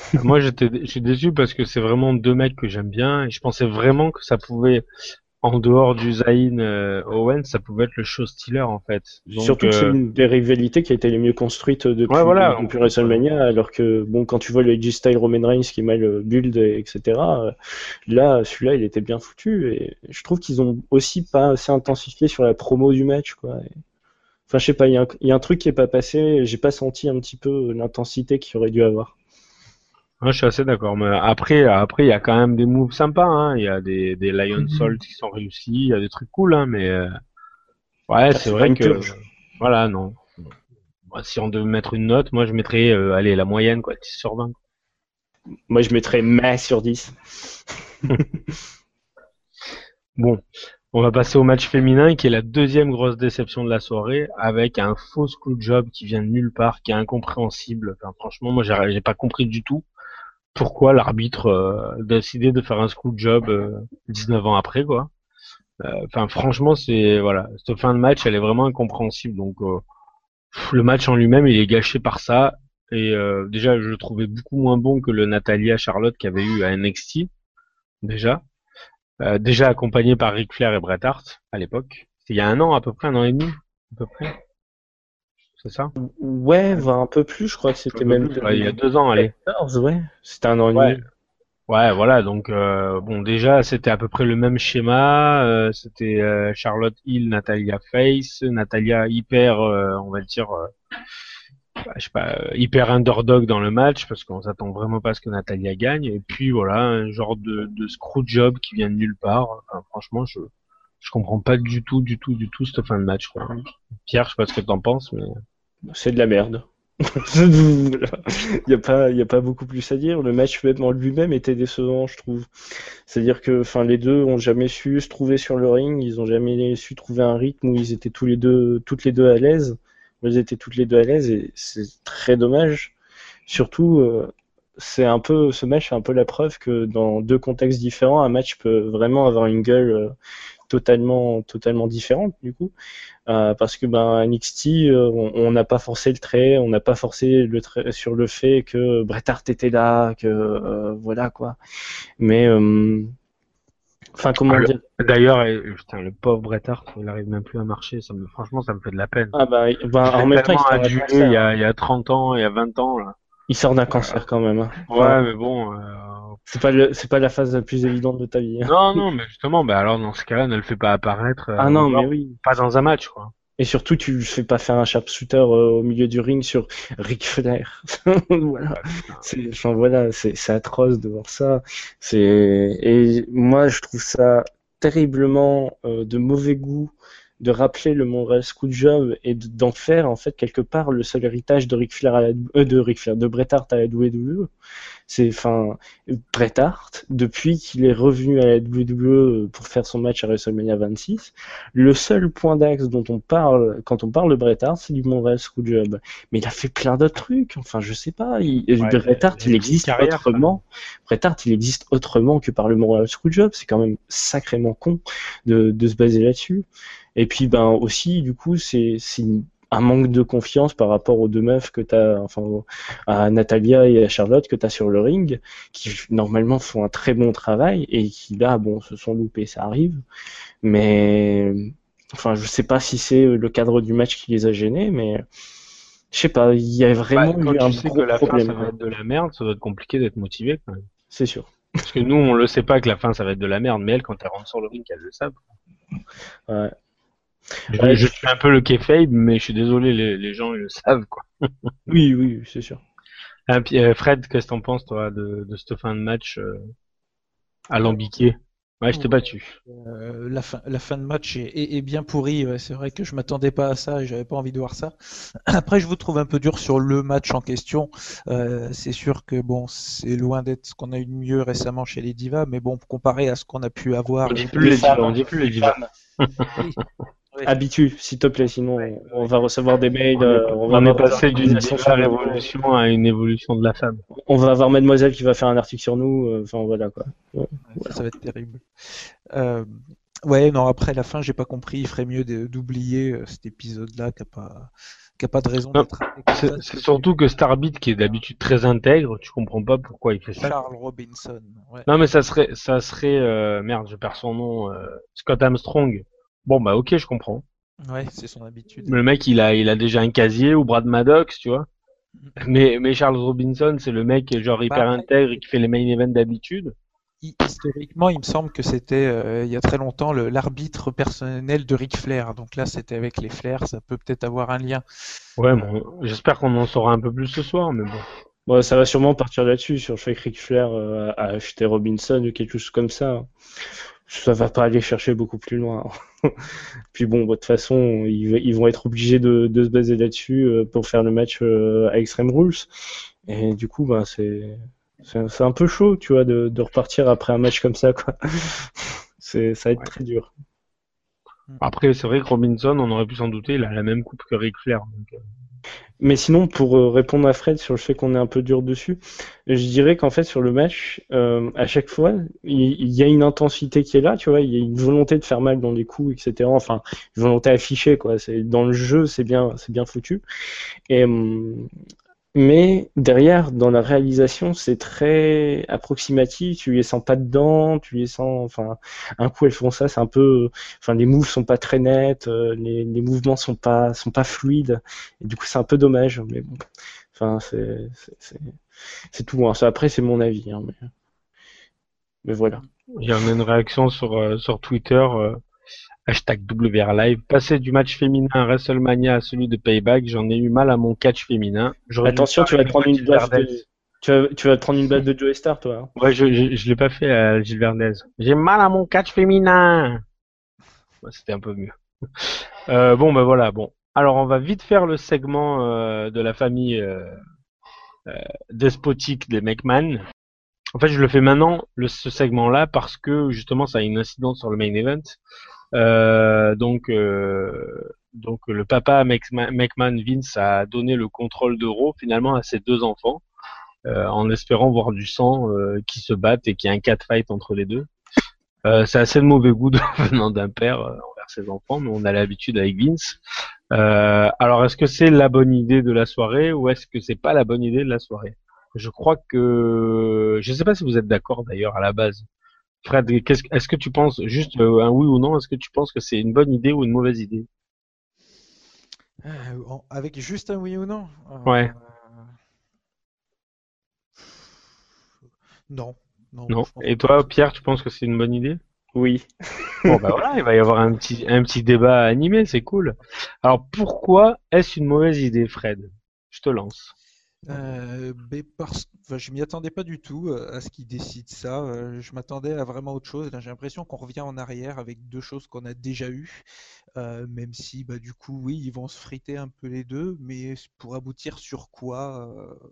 Moi, je suis déçu parce que c'est vraiment deux mecs que j'aime bien et je pensais vraiment que ça pouvait, en dehors du Zayn Owens, ça pouvait être le show stealer en fait. Donc, Surtout que c'est une des rivalités qui a été les mieux construites ouais, voilà. depuis WrestleMania, alors que, bon, quand tu vois le AJ Styles Roman Reigns qui mêle Build, etc., là, celui-là, il était bien foutu, et je trouve qu'ils ont aussi pas assez intensifié sur la promo du match, quoi. Enfin, je sais pas, il y a un truc qui est pas passé, j'ai pas senti un petit peu l'intensité qu'il aurait dû avoir. Moi, je suis assez d'accord. Mais après, il y a quand même des moves sympas, hein. Il y a des Lion Salt qui sont réussis, il y a des trucs cool, hein. Mais ouais, c'est C'est pas vrai une que purge. voilà, non. Moi, si on devait mettre une note, moi, je mettrais, allez, la moyenne, quoi, 10 sur 20. Moi, je mettrais mais sur 10. Bon, on va passer au match féminin, qui est la deuxième grosse déception de la soirée, avec un faux screwjob qui vient de nulle part, qui est incompréhensible. Enfin, franchement, moi, j'ai pas compris du tout pourquoi l'arbitre a décidé de faire un screwjob 19 ans après, quoi. Enfin, franchement, c'est voilà, cette fin de match, elle est vraiment incompréhensible. Donc, le match en lui-même, il est gâché par ça. Et déjà, je le trouvais beaucoup moins bon que le Natalia Charlotte qu'il y avait eu à NXT, déjà. Déjà accompagné par Ric Flair et Bret Hart à l'époque. C'était il y a un an à peu près, un an et demi, à peu près. C'est ça? Ouais, va un peu plus, je crois que Un c'était peu même plus, ouais, il y a 2 ans, allez. 2014, ouais. C'était un an et Ouais. demi. Ouais, voilà. Donc bon, déjà c'était à peu près le même schéma. C'était Charlotte Hill, Natalia Face, Natalia hyper, on va dire, je sais pas, hyper underdog dans le match parce qu'on s'attend vraiment pas à ce que Natalia gagne. Et puis voilà, un genre de screw job qui vient de nulle part. Enfin, franchement, je comprends pas du tout, cette fin de match, quoi. Pierre, je sais pas ce que t'en penses, mais C'est de la merde. Il y a pas beaucoup plus à dire. Le match même en lui-même était décevant, je trouve. C'est-à-dire que, enfin, les deux ont jamais su se trouver sur le ring. Ils ont jamais su trouver un rythme où ils étaient toutes les deux à l'aise. Elles étaient toutes les deux à l'aise et c'est très dommage. Surtout, ce match est un peu la preuve que dans deux contextes différents, un match peut vraiment avoir une gueule totalement différente du coup. Parce que ben NXT, on n'a pas forcé le trait, on n'a pas forcé le trait sur le fait que Bret Hart était là, que voilà quoi. Mais enfin comment dire. d'ailleurs, putain, le pauvre Bret Hart, il arrive même plus à marcher. Franchement, ça me fait de la peine. Ah bah, Je en l'ai même temps, tellement adulé il y a 30 ans, il y a 20 ans, là. il sort d'un cancer quand même. Hein. Ouais, Enfin, mais bon, c'est pas la phase la plus évidente de ta vie. Hein. non, mais justement, bah alors dans ce cas-là, ne le fais pas apparaître, Ah non, mais oui. pas dans un match, quoi. Et surtout, tu fais pas faire un sharpshooter au milieu du ring sur Ric Flair. Voilà. Enfin, voilà, c'est atroce de voir ça. Et moi, je trouve ça terriblement de mauvais goût de rappeler le Montreal Screwjob et d'en faire en fait quelque part le seul héritage de Ric Flair de Bret Hart à la WWE. C'est, enfin, Bret Hart, depuis qu'il est revenu à la WWE pour faire son match à WrestleMania 26, le seul point d'axe dont on parle quand on parle de Bret Hart, c'est du Montreal Screwjob. Mais il a fait plein d'autres trucs. Enfin, je sais pas. Bret Hart, il existe autrement. Bret Hart, il existe autrement que par le Montreal Screwjob. C'est quand même sacrément con de se baser là-dessus. Et puis, ben aussi, du coup, c'est un manque de confiance par rapport aux deux meufs que t'as, enfin, à Natalia et à Charlotte que t'as sur le ring, qui normalement font un très bon travail et qui là, bon, se sont loupés, ça arrive. Mais, enfin, je sais pas si c'est le cadre du match qui les a gênés, mais je sais pas, il y a vraiment eu un gros problème. Ça va être de la merde, ça doit être compliqué d'être motivé, quand même. C'est sûr. Parce que nous, on le sait pas que la fin, ça va être de la merde, mais elles, quand elles rentrent sur le ring, elles le savent. Ouais. Je suis un peu le kayfabe, mais je suis désolé, les gens, ils le savent, quoi. Oui, c'est sûr. Fred, qu'est-ce que t'en penses, toi, de cette fin de match alambiquée? Ouais, je t'ai battu. La fin de match est bien pourrie. Ouais. C'est vrai que je m'attendais pas à ça et j'avais pas envie de voir ça. Après, je vous trouve un peu dur sur le match en question. C'est sûr que bon, c'est loin d'être ce qu'on a eu de mieux récemment chez les Divas, mais bon, comparé à ce qu'on a pu avoir. On dit plus les Divas, on dit plus les Divas. Oui. Habitue, s'il te plaît, sinon on va recevoir des mails. On est passé d'une Diva révolution à une évolution de la femme. On va avoir Mademoiselle qui va faire un article sur nous. Enfin voilà quoi. Ouais. Ça va être terrible. Ouais, non, après la fin, j'ai pas compris. Il ferait mieux d'oublier cet épisode-là qui a pas de raison Non, d'être traité comme ça. c'est surtout que Starbit, qui est d'habitude très intègre, tu comprends pas pourquoi il fait ça. Charles Robinson. Ouais. Non, mais ça serait, merde, je perds son nom, Scott Armstrong. Bon, bah, ok, je comprends. Ouais, c'est son habitude. Le mec, il a déjà un casier, ou Brad Maddox, tu vois. Mais Charles Robinson, c'est le mec, genre, hyper Bah, après, intègre et qui fait les main events d'habitude. historiquement, il me semble que c'était il y a très longtemps l'arbitre personnel de Ric Flair. Donc là, c'était avec les Flair, ça peut peut-être avoir un lien. Ouais, bon, j'espère qu'on en saura un peu plus ce soir, mais bon. Bon, ça va sûrement partir là-dessus, sur le fait que Ric Flair a acheté Robinson ou quelque chose comme ça. Ça va pas aller chercher beaucoup plus loin. Puis bon, de toute façon, ils vont être obligés de se baser là-dessus pour faire le match à Extreme Rules. Et du coup, ben, c'est un peu chaud, tu vois, de repartir après un match comme ça, quoi. Ça va être Ouais. très dur. Après, c'est vrai que Robinson, on aurait pu s'en douter, il a la même coupe que Ric Flair. Donc, Mais sinon, pour répondre à Fred sur le fait qu'on est un peu dur dessus, je dirais qu'en fait, sur le match, à chaque fois, il y a une intensité qui est là, tu vois, il y a une volonté de faire mal dans les coups, etc. Enfin, une volonté affichée, quoi. Dans le jeu, c'est bien foutu. Et, mais derrière, dans la réalisation, c'est très approximatif. Tu les sens pas dedans, tu les sens. Enfin, un coup elles font ça, c'est un peu. Enfin, les moves sont pas très nets, les mouvements sont pas fluides. Et du coup, c'est un peu dommage. Mais bon, enfin, c'est tout. Hein. Ça, après, c'est mon avis. Hein, mais voilà. il y en a une réaction sur Twitter, hashtag WR Live. Passer du match féminin à WrestleMania à celui de Payback, j'en ai eu mal à mon catch féminin. J'aurais dû Attention, tu vas te prendre une Gilles baffe Verdez. tu vas te prendre une baffe de Joey Star, toi. Hein. Ouais, je l'ai pas fait à Gilles Verdez. J'ai mal à mon catch féminin. Ouais, c'était un peu mieux. Bon, ben voilà, bon. Alors, on va vite faire le segment de la famille despotique des McMahon. En fait, je le fais maintenant, ce segment-là, parce que justement, ça a une incidence sur le main event. Donc, le papa McMahon, Vince, a donné le contrôle de Raw finalement à ses deux enfants, en espérant voir du sang qui se battent et qu'il y ait un catfight entre les deux. C'est assez de mauvais goût venant d'un père envers ses enfants, mais on a l'habitude avec Vince. Alors, est-ce que c'est la bonne idée de la soirée ou est-ce que c'est pas la bonne idée de la soirée? Je crois que, je sais pas si vous êtes d'accord d'ailleurs à la base. Fred, est-ce que tu penses juste un oui ou non? Est-ce que tu penses que c'est une bonne idée ou une mauvaise idée? Avec juste un oui ou non? Ouais, Non, non, non. je pense Et pas. toi, Pierre, tu penses que c'est une bonne idée? Oui. Bon, bah voilà, il va y avoir un petit débat animé, c'est cool. Alors, pourquoi est-ce une mauvaise idée, Fred? Je te lance. Mais enfin, je m'y attendais pas du tout à ce qu'ils décident ça. Je m'attendais à vraiment autre chose. Là, j'ai l'impression qu'on revient en arrière avec deux choses qu'on a déjà eues. Même si, bah, du coup, oui, ils vont se friter un peu les deux, mais pour aboutir sur quoi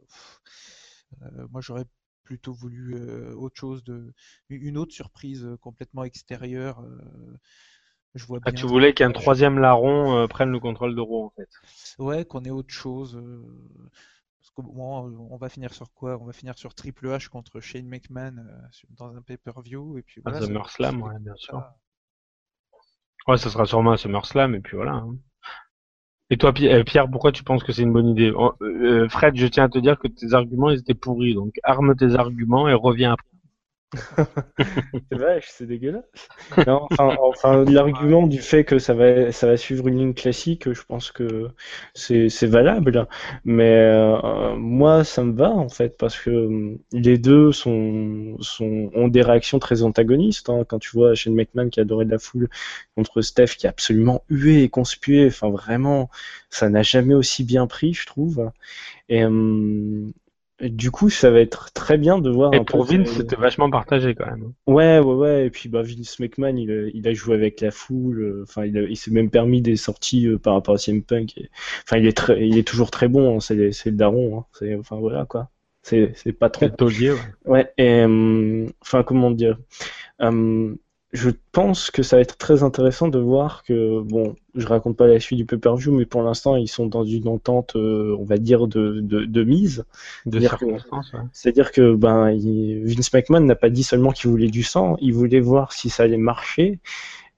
moi, j'aurais plutôt voulu autre chose une autre surprise complètement extérieure. Je vois Ah, bien tu voulais qu'un Triple H. troisième larron prenne le contrôle de Raw, en fait. Ouais, qu'on ait autre chose. Parce qu'au moment, on va finir sur quoi? On va finir sur Triple H contre Shane McMahon dans un pay-per-view. Et puis Un voilà, ça va SummerSlam, décider ouais, comme bien sûr. ça. Ouais, ça sera sûrement un SummerSlam, et puis voilà. Hein. Et toi, Pierre, pourquoi tu penses que c'est une bonne idée? Fred, je tiens à te dire que tes arguments, ils étaient pourris, donc arme tes arguments et reviens après. C'est vache, c'est dégueulasse. Non, enfin, l'argument du fait que ça va suivre une ligne classique, je pense que c'est valable. Mais moi, ça me va en fait parce que les deux ont des réactions très antagonistes. Hein. Quand tu vois Shane McMahon qui adorait de la foule contre Steph qui a absolument hué et conspué, enfin vraiment, ça n'a jamais aussi bien pris, je trouve. Et du coup, ça va être très bien de voir Et un peu. pour Vince, c'était vachement partagé quand même. Ouais. Et puis, bah, Vince McMahon, il a joué avec la foule. Enfin, il s'est même permis des sorties par rapport à CM Punk. Enfin, il est toujours très bon. Hein, c'est le daron. Hein, enfin, voilà, quoi. C'est patron. C'est le taulier, ouais. Ouais. Et, enfin, comment dire. Je pense que ça va être très intéressant de voir que, bon, je raconte pas la suite du pay-per-view, mais pour l'instant, ils sont dans une entente, on va dire, de mise. De C'est-à-dire que, circonstances, ouais. c'est-à-dire que Vince McMahon n'a pas dit seulement qu'il voulait du sang, il voulait voir si ça allait marcher.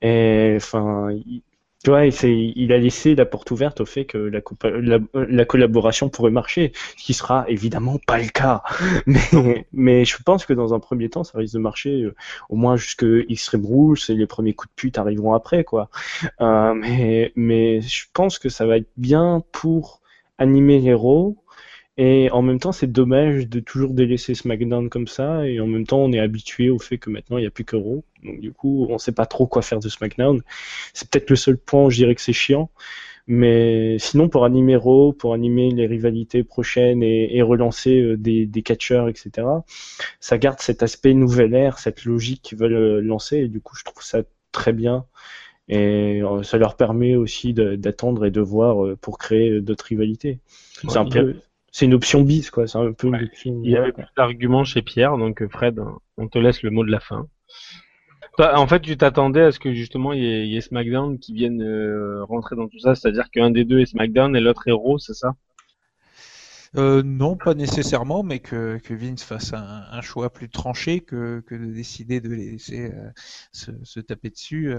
Et enfin, tu vois, il a laissé la porte ouverte au fait que la collaboration pourrait marcher, ce qui sera évidemment pas le cas. Mais je pense que dans un premier temps, ça risque de marcher au moins jusque Extreme Rules et les premiers coups de pute arriveront après, quoi. Mais je pense que ça va être bien pour animer les héros. Et en même temps, c'est dommage de toujours délaisser SmackDown comme ça. Et en même temps, on est habitué au fait que maintenant, il n'y a plus que Raw. Donc du coup, on sait pas trop quoi faire de SmackDown. C'est peut-être le seul point où je dirais que c'est chiant. Mais sinon, pour animer Raw, pour animer les rivalités prochaines et relancer des catcheurs, etc., ça garde cet aspect nouvelle ère, cette logique qu'ils veulent lancer. Et du coup, je trouve ça très bien. Et ça leur permet aussi d'attendre et de voir pour créer d'autres rivalités. C'est un peu, c'est une option bis, quoi. C'est un peu une option. Il y avait plus d'arguments chez Pierre, donc Fred, on te laisse le mot de la fin. Toi, en fait, tu t'attendais à ce que justement il y ait SmackDown qui vienne rentrer dans tout ça, c'est-à-dire qu'un des deux est SmackDown et l'autre est Raw, c'est ça? Non, pas nécessairement, mais que Vince fasse un choix plus tranché que de décider de les laisser se taper dessus.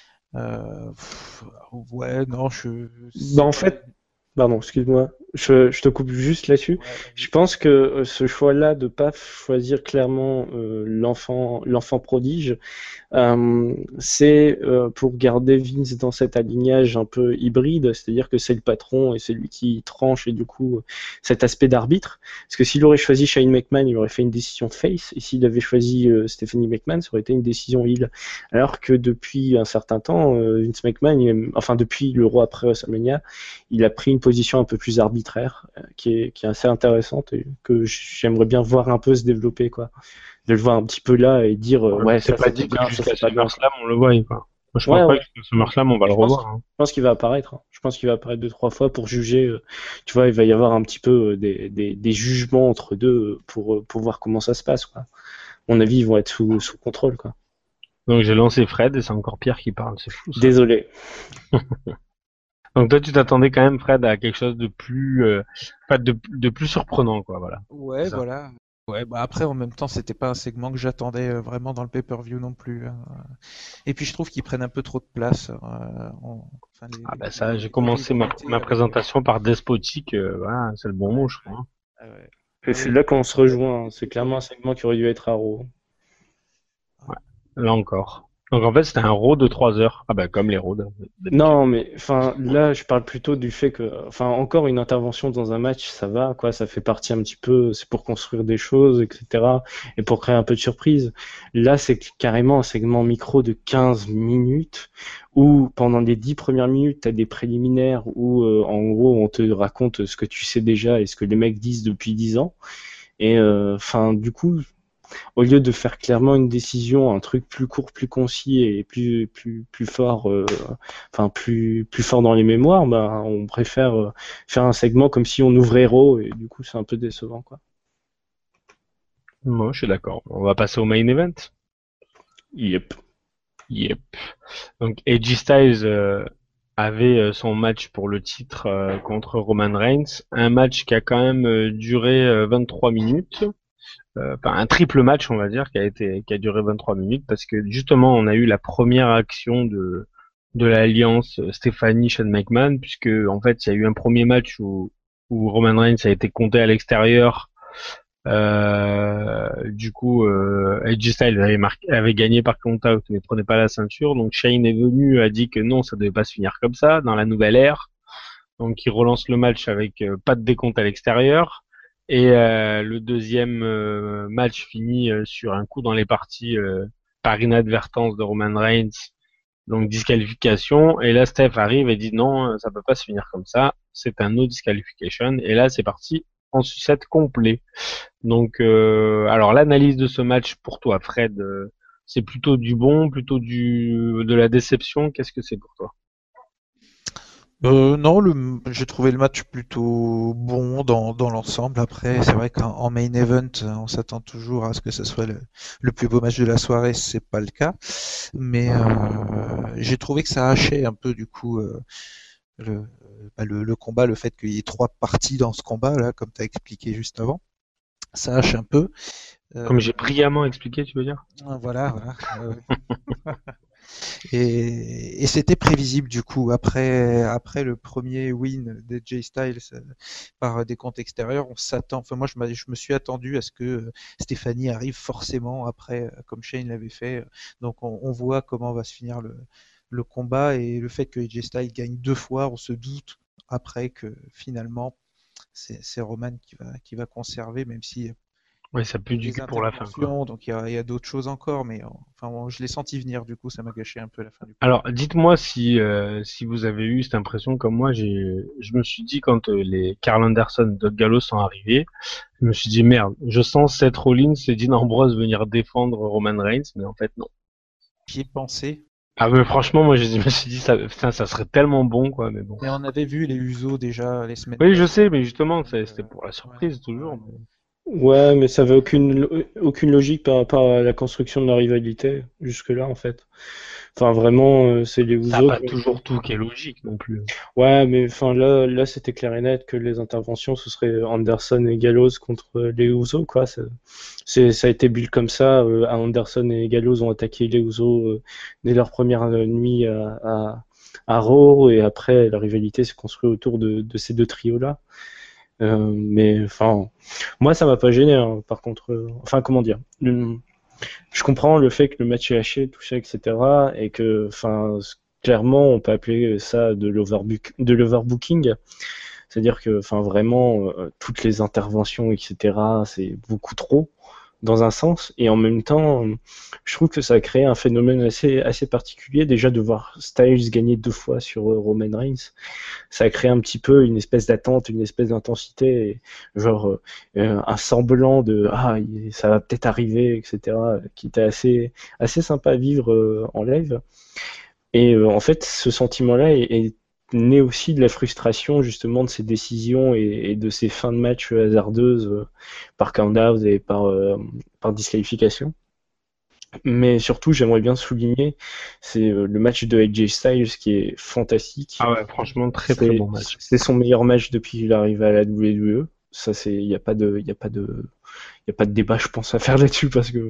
Ouais, non, Bah en fait, pardon, excuse-moi, je te coupe juste là-dessus. Ouais, Je pense que ce choix-là de pas choisir clairement l'enfant prodige, c'est pour garder Vince dans cet alignage un peu hybride, c'est-à-dire que c'est le patron et c'est lui qui tranche et du coup cet aspect d'arbitre. Parce que s'il aurait choisi Shane McMahon, il aurait fait une décision face, et s'il avait choisi Stephanie McMahon, ça aurait été une décision heel. Alors que depuis un certain temps, Vince McMahon, enfin depuis le Raw après WrestleMania, il a pris une position un peu plus arbitraire, qui est assez intéressante et que j'aimerais bien voir un peu se développer, quoi. De le voir un petit peu là et dire ouais, C'est ça pas c'est dit que bien, ça jusqu'à c'est pas bien. SummerSlam on le voit, quoi. Moi, je Ouais, pense pas ouais. que jusqu'à SummerSlam on va le Je pense, revoir. Hein. je pense qu'il va apparaître. Hein. Je pense qu'il va apparaître 2-3 fois pour juger. Tu vois, il va y avoir un petit peu des jugements entre deux pour voir comment ça se passe, quoi. À mon avis, ils vont être sous contrôle, quoi. Donc j'ai lancé Fred et c'est encore Pierre qui parle, c'est fou ça. Désolé. Donc toi tu t'attendais quand même Fred à quelque chose de plus, pas de plus surprenant, quoi, voilà. ouais, C'est ça. voilà. Ouais, bah après, en même temps, c'était pas un segment que j'attendais vraiment dans le pay-per-view non plus. Hein. Et puis, je trouve qu'ils prennent un peu trop de place. Enfin, Ah bah ça, j'ai les commencé ma rivalités, présentation par despotique, voilà, c'est le bon mot, je crois. Hein. ouais. Et c'est là qu'on se rejoint. Hein. C'est clairement un segment qui aurait dû être à Raw. Là encore. Donc en fait c'était un Raw de 3 heures. Ah bah comme les Raw d'habitude. Non, mais enfin là, je parle plutôt du fait que, enfin, encore une intervention dans un match, ça va, quoi, ça fait partie un petit peu, c'est pour construire des choses, etc., et pour créer un peu de surprise. Là, c'est carrément un segment micro de 15 minutes où pendant les 10 premières minutes, t'as des préliminaires où, en gros, on te raconte ce que tu sais déjà et ce que les mecs disent depuis 10 ans. Et enfin, du coup, au lieu de faire clairement une décision, un truc plus court, plus concis et plus fort, enfin plus fort dans les mémoires, bah, on préfère faire un segment comme si on ouvrait Raw et du coup c'est un peu décevant, quoi. Moi je suis d'accord. On va passer au main event. Yep. Yep. Donc AJ Styles avait son match pour le titre contre Roman Reigns. Un match qui a quand même duré 23 minutes. Enfin, un triple match, on va dire, qui a duré 23 minutes parce que justement, on a eu la première action de l'alliance Stephanie Shane McMahon puisque en fait, il y a eu un premier match où Roman Reigns a été compté à l'extérieur. Du coup, AJ Styles avait gagné par count-out mais prenait pas la ceinture. Donc Shane est venu, a dit que non, ça devait pas se finir comme ça dans la nouvelle ère. Donc il relance le match avec pas de décompte à l'extérieur. Et le deuxième match finit sur un coup dans les parties par inadvertance de Roman Reigns, donc disqualification. Et là, Steph arrive et dit non, ça peut pas se finir comme ça, c'est un no disqualification. Et là, c'est parti en sucette complet. Donc, alors l'analyse de ce match pour toi, Fred, c'est plutôt du bon, plutôt de la déception. Qu'est-ce que c'est pour toi? Non, j'ai trouvé le match plutôt bon dans l'ensemble. Après, c'est vrai qu'en main event, on s'attend toujours à ce que ce soit le plus beau match de la soirée. C'est pas le cas, mais j'ai trouvé que ça hachait un peu du coup le combat, le fait qu'il y ait 3 parties dans ce combat là, comme tu as expliqué juste avant, ça hache un peu. Comme j'ai brillamment expliqué, tu veux dire? Voilà, voilà. Et c'était prévisible du coup. Après le premier win de Jay Styles par des comptes extérieurs, on s'attend. Enfin moi je me suis attendu à ce que Stéphanie arrive forcément après, comme Shane l'avait fait. Donc on voit comment va se finir le combat, et le fait que AJ Styles gagne 2 fois, on se doute après que finalement c'est Roman qui va conserver, même si Ouais, ça pue du des cul pour la fin, quoi. interventions, donc il y a d'autres choses encore, mais enfin bon, je l'ai senti venir, du coup ça m'a gâché un peu la fin du combat. Alors, dites-moi si vous avez eu cette impression comme moi. Je me suis dit quand les Karl Anderson, Doug Gallows sont arrivés, je me suis dit merde, je sens Seth Rollins et Dean Ambrose venir défendre Roman Reigns, mais en fait non. J'y ai pensé, Ah mais franchement, moi je me suis dit ça, putain, ça serait tellement bon quoi, mais bon. mais on avait vu les Usos déjà les semaines Oui, je passées, sais, mais justement, donc, c'était pour la surprise toujours. ouais. Mais- Ouais, mais ça avait aucune logique par rapport à la construction de la rivalité jusque-là, en fait. Enfin, vraiment, c'est les Ça n'a Usos. pas toujours tout qui est logique non plus. Ouais, mais enfin là, c'était clair et net que les interventions, ce serait Anderson et Gallows contre les Usos, quoi. Ça a été build comme ça. Anderson et Gallows ont attaqué les Usos dès leur première nuit à Raw, et après, la rivalité s'est construite autour de ces deux trios-là. Mais enfin, moi, ça m'a pas gêné, hein, par contre. Enfin, comment dire? Je comprends le fait que le match est haché, tout ça, etc. Et que, enfin, clairement, on peut appeler ça de l'overbooking. C'est-à-dire que, enfin, vraiment, toutes les interventions, etc., c'est beaucoup trop, dans un sens. Et en même temps, je trouve que ça a créé un phénomène assez particulier. Déjà, de voir Styles gagner 2 fois sur Roman Reigns, ça a créé un petit peu une espèce d'attente, une espèce d'intensité, genre un semblant de ça va peut-être arriver, etc., qui était assez sympa à vivre en live. Et en fait, ce sentiment-là est né aussi de la frustration justement de ces décisions et de ces fins de match hasardeuses par count-out et par disqualification. Mais surtout, j'aimerais bien souligner, c'est le match de AJ Styles qui est fantastique. Ah ouais, franchement, très très bon match. C'est son meilleur match depuis qu'il arrive à la WWE. Ça, il n'y a pas de débat, je pense, à faire là-dessus parce que,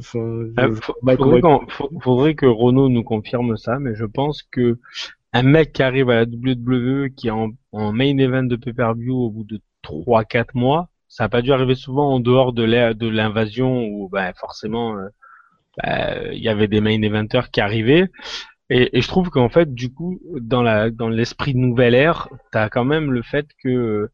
Faudrait que Renaud nous confirme ça, mais je pense que un mec qui arrive à la WWE, qui est en main event de pay-per-view au bout de 3-4 mois, ça n'a pas dû arriver souvent en dehors de l'invasion où forcément il y avait des main eventers qui arrivaient. Et je trouve qu'en fait, du coup, dans l'esprit de nouvelle ère, t'as quand même le fait que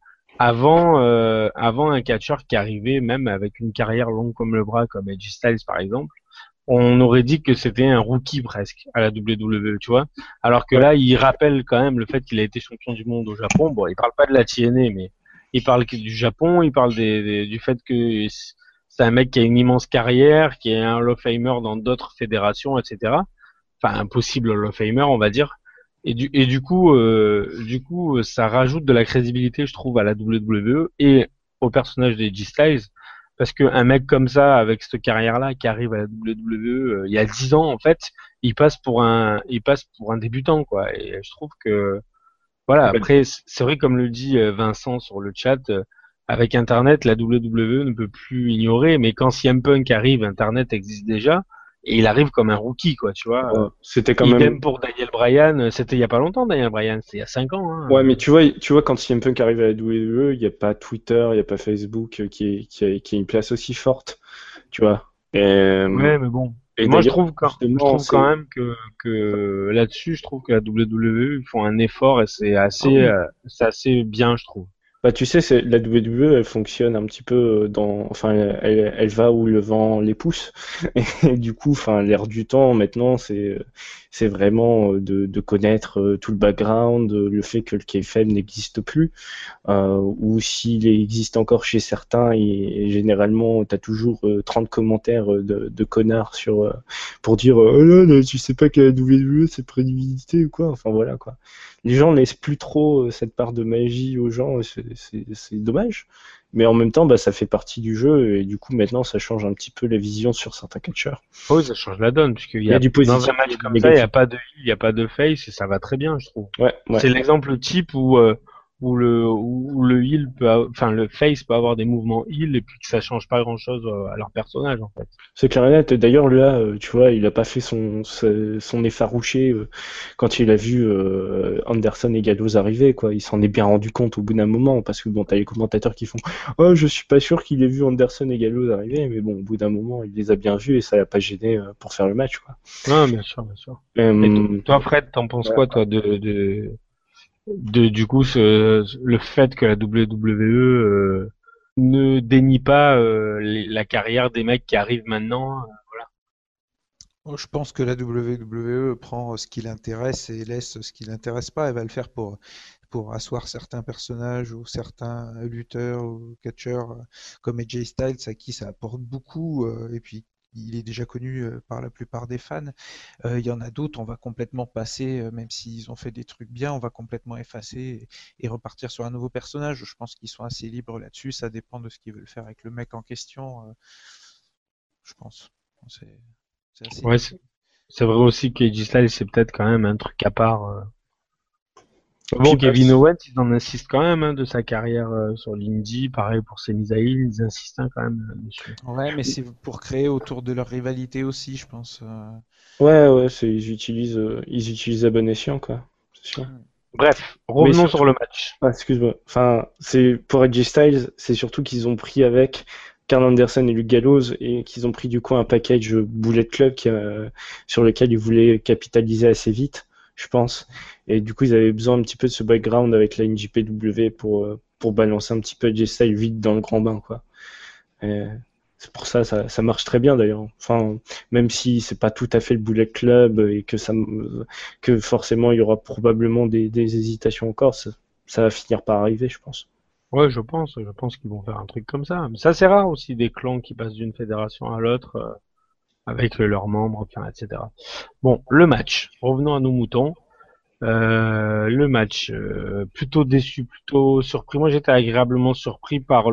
avant un catcheur qui arrivait, même avec une carrière longue comme le bras, comme AJ Styles par exemple, on aurait dit que c'était un rookie presque à la WWE, tu vois. Alors que là, il rappelle quand même le fait qu'il a été champion du monde au Japon. Bon, il parle pas de la TNA, mais il parle du Japon, il parle du fait que c'est un mec qui a une immense carrière, qui est un Hall of Famer dans d'autres fédérations, etc. Enfin, un possible Hall of Famer, on va dire. Et du coup, ça rajoute de la crédibilité, je trouve, à la WWE et au personnage des G-Styles. Parce que un mec comme ça, avec cette carrière-là, qui arrive à la WWE, il y a 10 ans, en fait, il passe pour un débutant, quoi. Et je trouve que, voilà, après, c'est vrai, comme le dit Vincent sur le chat, avec Internet, la WWE ne peut plus ignorer, mais quand CM Punk arrive, Internet existe déjà, et il arrive comme un rookie, quoi, tu vois. c'était quand Idem même. pour Daniel Bryan, c'était il y a pas longtemps, Daniel Bryan, c'était il y a 5 ans, hein. Ouais, mais tu vois, quand CM Punk arrive à la WWE, il n'y a pas Twitter, il n'y a pas Facebook qui a une place aussi forte, tu vois. Ouais, mais bon. Et Moi, je d'ailleurs, trouve justement, quand même que là-dessus, je trouve que la WWE, ils font un effort et c'est assez bien, je trouve. bah, tu sais, la WWE, elle fonctionne un petit peu enfin, elle va où le vent les pousse. Et du coup, enfin, l'air du temps maintenant, c'est vraiment de connaître tout le background, le fait que le kayfabe n'existe plus, ou s'il existe encore chez certains, et généralement, t'as toujours 30 commentaires de connards pour dire oh là, tu sais pas que la WWE c'est prédibilité ou quoi. Enfin voilà quoi. Les gens laissent plus trop cette part de magie aux gens, c'est dommage. Mais en même temps, bah, ça fait partie du jeu, et du coup, maintenant, ça change un petit peu la vision sur certains catcheurs. Oui, ça change la donne, puisqu'il Il y a du positif, dans un match il y a du comme ça, il négatif. y a pas de face et ça va très bien, je trouve. Ouais. C'est l'exemple type où où le heel enfin le face peut avoir des mouvements heel et puis que ça change pas grand chose à leur personnage en fait. C'est clair et net. Et d'ailleurs, là, tu vois, il a pas fait son effarouché quand il a vu Anderson et Gallows arriver, quoi. Il s'en est bien rendu compte au bout d'un moment, parce que bon, t'as les commentateurs qui font Oh, je suis pas sûr qu'il ait vu Anderson et Gallows arriver, mais bon, au bout d'un moment, il les a bien vus et ça l'a pas gêné pour faire le match, quoi. Non, bien sûr, bien sûr. Et toi, Fred, t'en penses quoi, toi, du coup, le fait que la WWE ne dénie pas la carrière des mecs qui arrivent maintenant. Je pense que la WWE prend ce qui l'intéresse et laisse ce qui l'intéresse pas. Elle va le faire pour asseoir certains personnages ou certains lutteurs ou catcheurs comme AJ Styles à qui ça apporte beaucoup et puis il est déjà connu par la plupart des fans. Il y en a d'autres, on va complètement passer, même s'ils ont fait des trucs bien, on va complètement effacer et repartir sur un nouveau personnage. Je pense qu'ils sont assez libres là-dessus. Ça dépend de ce qu'ils veulent faire avec le mec en question. Je pense. C'est assez Ouais, c'est vrai aussi que AJ Styles, c'est peut-être quand même un truc à part. Bon, Kevin Owens, ils en insistent quand même de sa carrière sur l'indie. Pareil pour Sami Zayn, ils insistent quand même dessus. Ouais, mais c'est pour créer autour de leur rivalité aussi, je pense. Ouais, ils utilisent à bon escient, quoi. C'est sûr. Bref, revenons sur le match. Ah, excuse-moi. Enfin, c'est pour AJ Styles, c'est surtout qu'ils ont pris avec Karl Anderson et Luke Gallows et qu'ils ont pris du coup un package Bullet Club sur lequel ils voulaient capitaliser assez vite, je pense. Et du coup, ils avaient besoin un petit peu de ce background avec la NJPW pour balancer un petit peu AJ Styles vite dans le grand bain, quoi. Et c'est pour ça marche très bien d'ailleurs. Enfin, même si c'est pas tout à fait le Bullet Club et que forcément il y aura probablement des hésitations encore, ça va finir par arriver, je pense. Ouais, je pense qu'ils vont faire un truc comme ça. Mais ça, c'est rare aussi des clans qui passent d'une fédération à l'autre avec leurs membres, etc. Bon, le match. Revenons à nos moutons. Le match, plutôt déçu, plutôt surpris. Moi, j'étais agréablement surpris par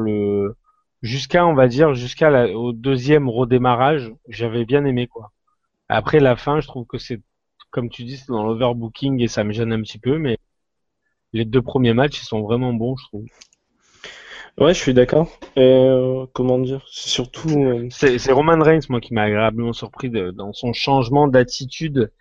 on va dire, au deuxième redémarrage. J'avais bien aimé, quoi. Après, la fin, je trouve que c'est, comme tu dis, c'est dans l'overbooking et ça me gêne un petit peu, mais les deux premiers matchs, ils sont vraiment bons, je trouve. Ouais, je suis d'accord. Comment dire? C'est surtout. C'est Roman Reigns, moi, qui m'a agréablement surpris dans son changement d'attitude.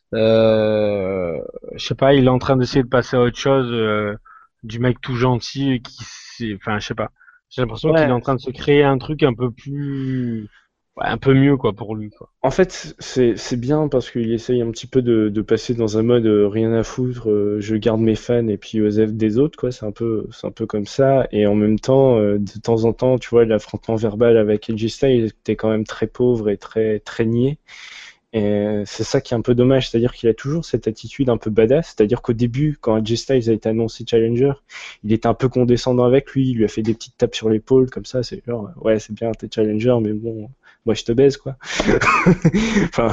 Je sais pas, il est en train d'essayer de passer à autre chose, du mec tout gentil enfin, je sais pas. J'ai l'impression qu'il est en train de se créer un truc un peu plus, un peu mieux, quoi, pour lui, quoi. En fait, c'est bien parce qu'il essaye un petit peu de passer dans un mode rien à foutre, je garde mes fans et puis aux F des autres, quoi. C'est un peu comme ça. Et en même temps, de temps en temps, tu vois, l'affrontement verbal avec AJ Styles était quand même très pauvre et très très niais. Et c'est ça qui est un peu dommage, c'est-à-dire qu'il a toujours cette attitude un peu badass, c'est-à-dire qu'au début, quand AJ Styles a été annoncé challenger, il était un peu condescendant avec lui, il lui a fait des petites tapes sur l'épaule, comme ça, c'est genre, ouais, c'est bien, t'es challenger, mais bon, moi je te baise, quoi. Enfin,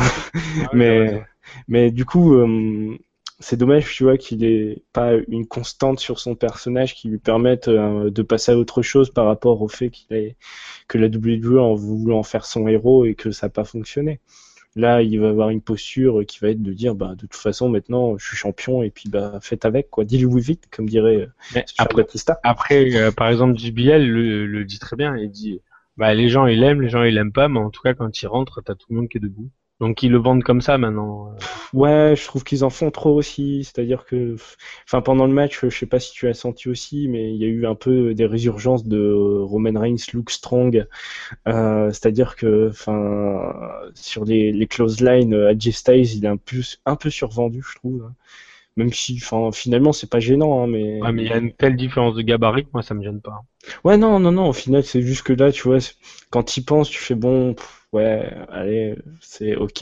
mais du coup, c'est dommage, tu vois, qu'il ait pas une constante sur son personnage qui lui permette de passer à autre chose par rapport au fait que la WWE en voulant faire son héros et que ça n'a pas fonctionné. Là, il va avoir une posture qui va être de dire, bah, de toute façon, maintenant, je suis champion et puis, bah, faites avec, quoi. Deal with it, comme dirait Batista. Après, par exemple, JBL le dit très bien. Il dit, bah, les gens, ils l'aiment pas, mais en tout cas, quand il rentre, t'as tout le monde qui est debout. Donc, ils le vendent comme ça, maintenant. Ouais, je trouve qu'ils en font trop aussi. C'est-à-dire que, enfin, pendant le match, je sais pas si tu as senti aussi, mais il y a eu un peu des résurgences de Roman Reigns, Luke Strong. C'est-à-dire que, enfin, sur les close lines, AJ Styles, il est un peu survendu, je trouve. Même si, enfin, finalement, c'est pas gênant, hein, mais. Ouais, mais il y a une telle différence de gabarit que moi, ça me gêne pas. Ouais, non, au final, c'est juste que là, tu vois, quand tu penses, tu fais bon, ouais, allez, c'est ok.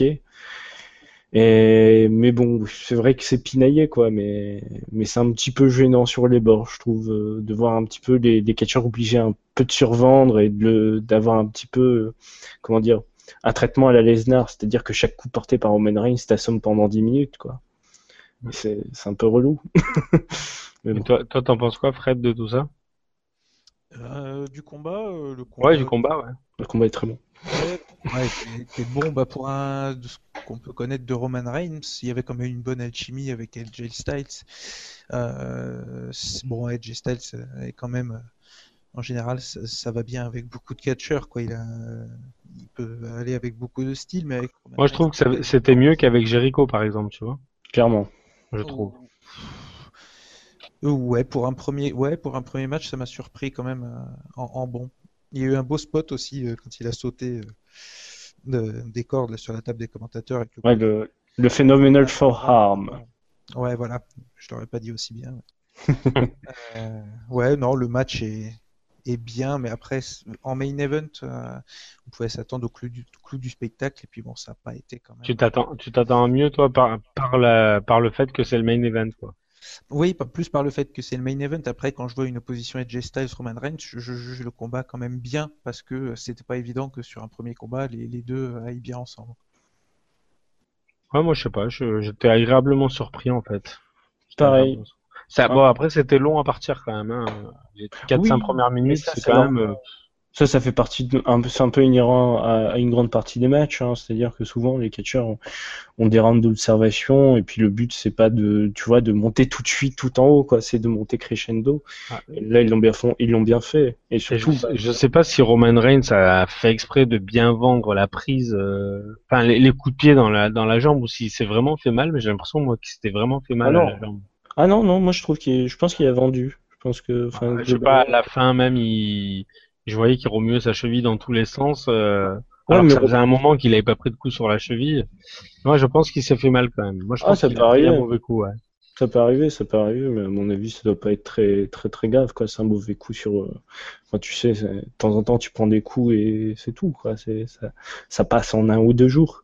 Mais bon, c'est vrai que c'est pinaillé, quoi, mais c'est un petit peu gênant sur les bords, je trouve, de voir un petit peu les catcheurs obligés un peu de survendre et d'avoir un petit peu, comment dire, un traitement à la Lesnar, c'est-à-dire que chaque coup porté par Roman Reigns t'assomme pendant 10 minutes, quoi. C'est un peu relou. Mais bon. Et toi, t'en penses quoi, Fred, de tout ça? Du combat, le combat. Ouais, du combat, ouais. Le combat est très bon. Ouais, t'es bon, pour de ce qu'on peut connaître de Roman Reigns, il y avait quand même une bonne alchimie avec AJ Styles. Bon, AJ Styles est quand même, en général, ça va bien avec beaucoup de catcheurs, quoi. Il peut aller avec beaucoup de styles, mais avec Roman Moi, je Reigns, trouve que c'était mieux qu'avec Jericho, par exemple, tu vois. Clairement. Je trouve. Ouais, pour un premier match, ça m'a surpris quand même en bon. Il y a eu un beau spot aussi quand il a sauté des cordes là, sur la table des commentateurs. Avec Ouais, le Phenomenal Forearm. Ouais, voilà. Je l'aurais pas dit aussi bien. Ouais, ouais, non, le match est bien, mais après, en main event, on pouvait s'attendre au clou du spectacle, et puis bon, ça n'a pas été quand même. Tu t'attends à mieux, toi, par le fait que c'est le main event, quoi. Oui, plus par le fait que c'est le main event. Après, quand je vois une opposition AJ Styles Roman Reigns, je juge le combat quand même bien parce que c'était pas évident que sur un premier combat, les deux aillent bien ensemble. Ouais, moi, je sais pas, j'étais agréablement surpris, en fait. J'étais Pareil. agréablement surpris. Bon, après, c'était long à partir, quand même, hein. Les 4-5 premières minutes, ça, c'est c'est quand même, normal. Ça fait partie c'est un peu inhérent à une grande partie des matchs, hein. C'est-à-dire que souvent les catcheurs ont des rounds d'observation et puis le but c'est pas de monter tout de suite tout en haut, quoi. C'est de monter crescendo. Et là ils l'ont bien fait. Et surtout, je sais pas si Roman Reigns a fait exprès de bien vendre la prise, enfin les coups de pied dans la jambe, ou s'il s'est vraiment fait mal, mais j'ai l'impression moi qu'il s'était vraiment fait mal à la jambe. Ah non, moi je pense qu'il a vendu. Je pense que, je sais pas, à la fin même, je voyais qu'il remuait sa cheville dans tous les sens, alors que ça faisait un moment qu'il avait pas pris de coup sur la cheville. Moi, je pense qu'il s'est fait mal quand même. Moi, je pense qu'il a pris un mauvais coup, ouais. Ça peut arriver, mais à mon avis, ça doit pas être très, très, très grave, quoi. C'est un mauvais coup sur, enfin, tu sais, de temps en temps, tu prends des coups et c'est tout, quoi. Ça passe en 1 ou 2 jours.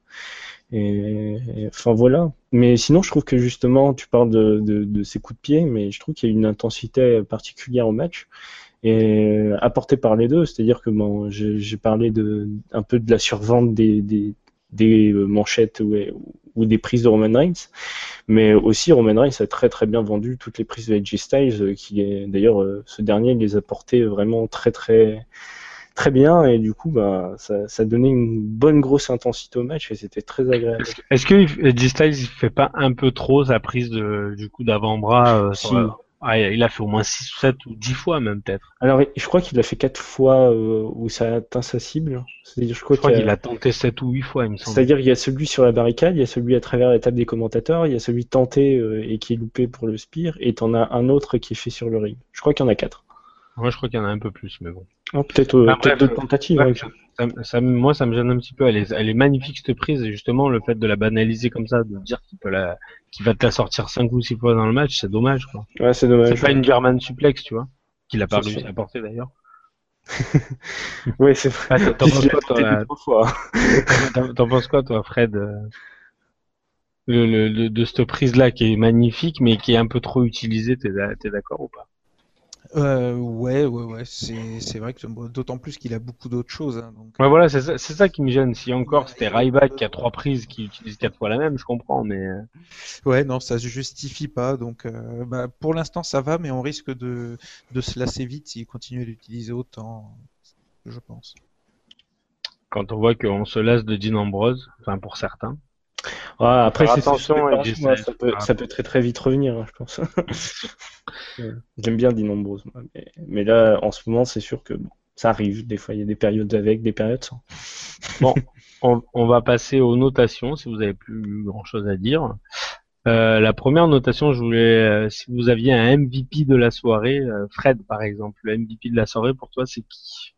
Enfin voilà. Mais sinon, je trouve que justement, tu parles de ces coups de pied, mais je trouve qu'il y a une intensité particulière au match et apportée par les deux. C'est-à-dire que bon, j'ai parlé un peu de la survente des manchettes ou des prises de Roman Reigns, mais aussi Roman Reigns a très très bien vendu toutes les prises de AJ Styles, qui est d'ailleurs ce dernier il les a portées vraiment très très très bien, et du coup ça donnait une bonne grosse intensité au match et c'était très agréable. Est-ce que AJ Styles il fait pas un peu trop sa prise du coup d'avant-bras il a fait au moins 6, 7 ou 10 fois même peut-être. Alors je crois qu'il a fait 4 fois où ça a atteint sa cible. C'est-à-dire, je crois qu'il a tenté 7 ou 8 fois, il me semble. C'est-à-dire il y a celui sur la barricade, il y a celui à travers la table des commentateurs, il y a celui tenté et qui est loupé pour le spear, et t'en as un autre qui est fait sur le ring. Je crois qu'il y en a 4. Moi je crois qu'il y en a un peu plus, mais bon. Peut-être d'autres tentatives. Moi ça me gêne un petit peu. Elle est magnifique cette prise, et justement le fait de la banaliser comme ça, de dire qu'il va te la sortir 5 ou 6 fois dans le match, c'est dommage, quoi. Ouais, c'est dommage. C'est pas une German suplex, tu vois, qu'il a pas réussi à porter d'ailleurs. Oui, c'est vrai. T'en penses quoi, toi, Fred, de cette prise-là qui est magnifique, mais qui est un peu trop utilisée, t'es d'accord ou pas? Ouais, c'est vrai que d'autant plus qu'il a beaucoup d'autres choses. Hein, donc... Ouais, voilà, c'est ça qui me gêne. Si encore c'était Ryback qui a 3 prises, qui utilise 4 fois la même, je comprends, mais. Ouais, non, ça se justifie pas. Donc, pour l'instant, ça va, mais on risque de se lasser vite s'il continue à l'utiliser autant, je pense. Quand on voit qu'on se lasse de Dean Ambrose, enfin pour certains. Ouais, après, attention, ça peut très très vite revenir, hein, je pense. J'aime bien Dean Ambrose, mais là, en ce moment, c'est sûr que ça arrive. Des fois, il y a des périodes avec, des périodes sans. Bon, on va passer aux notations, si vous avez plus grand chose à dire. La première notation, je voulais, si vous aviez un MVP de la soirée, Fred par exemple, le MVP de la soirée pour toi, c'est qui?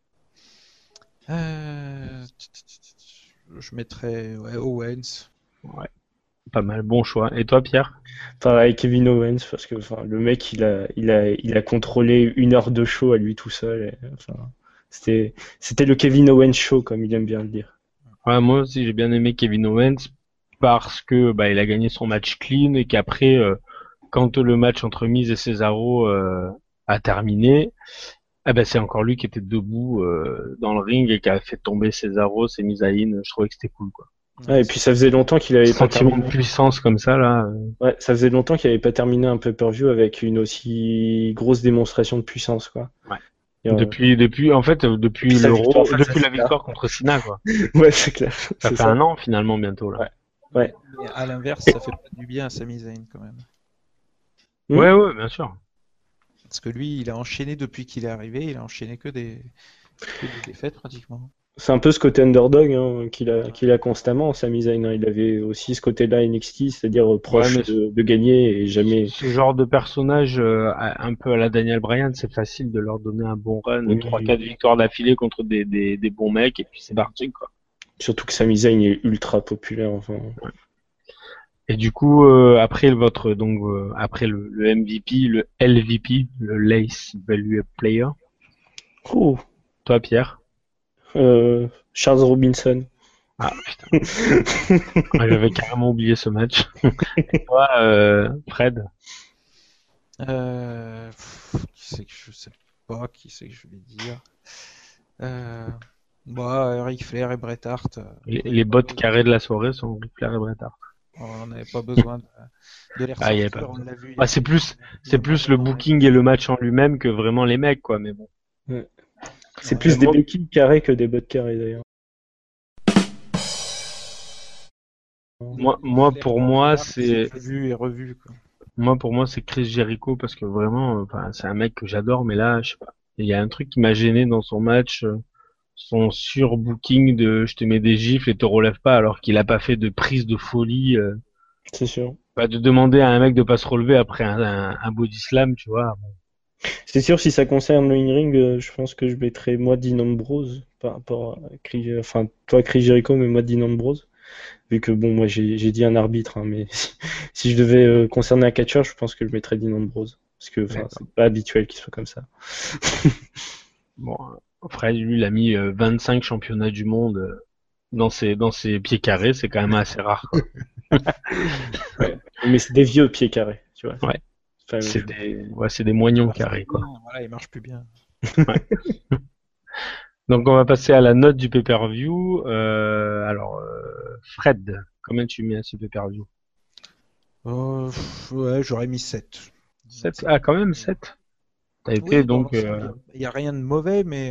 Je mettrais Owens. Ouais, pas mal, bon choix. Et toi, Pierre? Pareil, Kevin Owens, parce que le mec, il a contrôlé 1 heure de show à lui tout seul. C'était le Kevin Owens show, comme il aime bien le dire. Ouais, moi aussi, j'ai bien aimé Kevin Owens parce que il a gagné son match clean, et qu'après, quand le match entre Miz et Cesaro a terminé, c'est encore lui qui était debout dans le ring et qui a fait tomber Cesaro, c'est Miz Zayn. Je trouvais que c'était cool, quoi. Ouais, et puis ça faisait longtemps qu'il avait pas terminé. De puissance comme ça, là. Ouais, ça faisait longtemps qu'il avait pas terminé un pay-per-view avec une aussi grosse démonstration de puissance, quoi. Ouais. Depuis en fait, depuis sa l'Euro, victoire face à depuis la Cena. victoire contre Sina, quoi. Ouais, c'est clair. Ça C'est fait un an finalement bientôt là. Ouais. Mais à l'inverse, ça fait pas du bien à Sami Zayn quand même. Ouais, bien sûr. Parce que lui, il a enchaîné depuis qu'il est arrivé, il a enchaîné que des défaites pratiquement. C'est un peu ce côté underdog qu'il a constamment, Sami Zayn. Il avait aussi ce côté-là NXT, c'est-à-dire proche mais de gagner et jamais. ce genre de personnage, un peu à la Daniel Bryan, c'est facile de leur donner un bon run, Oui. 3-4 victoires d'affilée contre des bons mecs, et puis c'est parti, quoi. Surtout que Sami Zayn est ultra populaire. Enfin. Et du coup, après après le MVP, le LVP, le Lace Value Player, Oh, toi, Pierre. Charles Robinson. Ah, putain. J'avais carrément oublié ce match. Et toi, Fred. Qui c'est que je sais pas, qui c'est que je vais dire. Ric Flair et Bret Hart. Les bottes carrées de la soirée sont Ric Flair et Bret Hart. On n'avait pas besoin de les Ah, y avait ressortir, pas on l'a vu. Ah, c'est plus le booking et le match en lui-même que vraiment les mecs, quoi. Mais bon. C'est plus des béquilles carrées que des bottes carrées d'ailleurs. Moi, pour moi, c'est vu et revu, quoi. Moi, pour moi, c'est Chris Jericho parce que vraiment, enfin, c'est un mec que j'adore, mais là, je sais pas. Il y a un truc qui m'a gêné dans son match, son surbooking de je te mets des gifles et te relève pas alors qu'il a pas fait de prise de folie. C'est sûr. De demander à un mec de pas se relever après un body slam, tu vois. C'est sûr, si ça concerne le in-ring, je pense que je mettrais moi Dean Ambrose par rapport à enfin, toi Chris Jericho, mais moi Dean Ambrose. Vu que bon, moi j'ai dit un arbitre, hein, mais si je devais concerner un catcheur, je pense que je mettrais Dean Ambrose. Parce que c'est pas habituel qu'il soit comme ça. Bon, Fred, lui, il a mis 25 championnats du monde dans ses pieds carrés, c'est quand même assez rare, quoi. Ouais. Mais c'est des vieux pieds carrés, tu vois. Ouais. Enfin, C'est des moignons carrés, quoi. Voilà, il marche plus bien. Ouais. Donc on va passer à la note du pay-per-view. Fred, combien tu mets à ce pay-per-view? Ouais, j'aurais mis 7. 7? Ah, quand même 7. T'as été donc. Il n'y a rien de mauvais, mais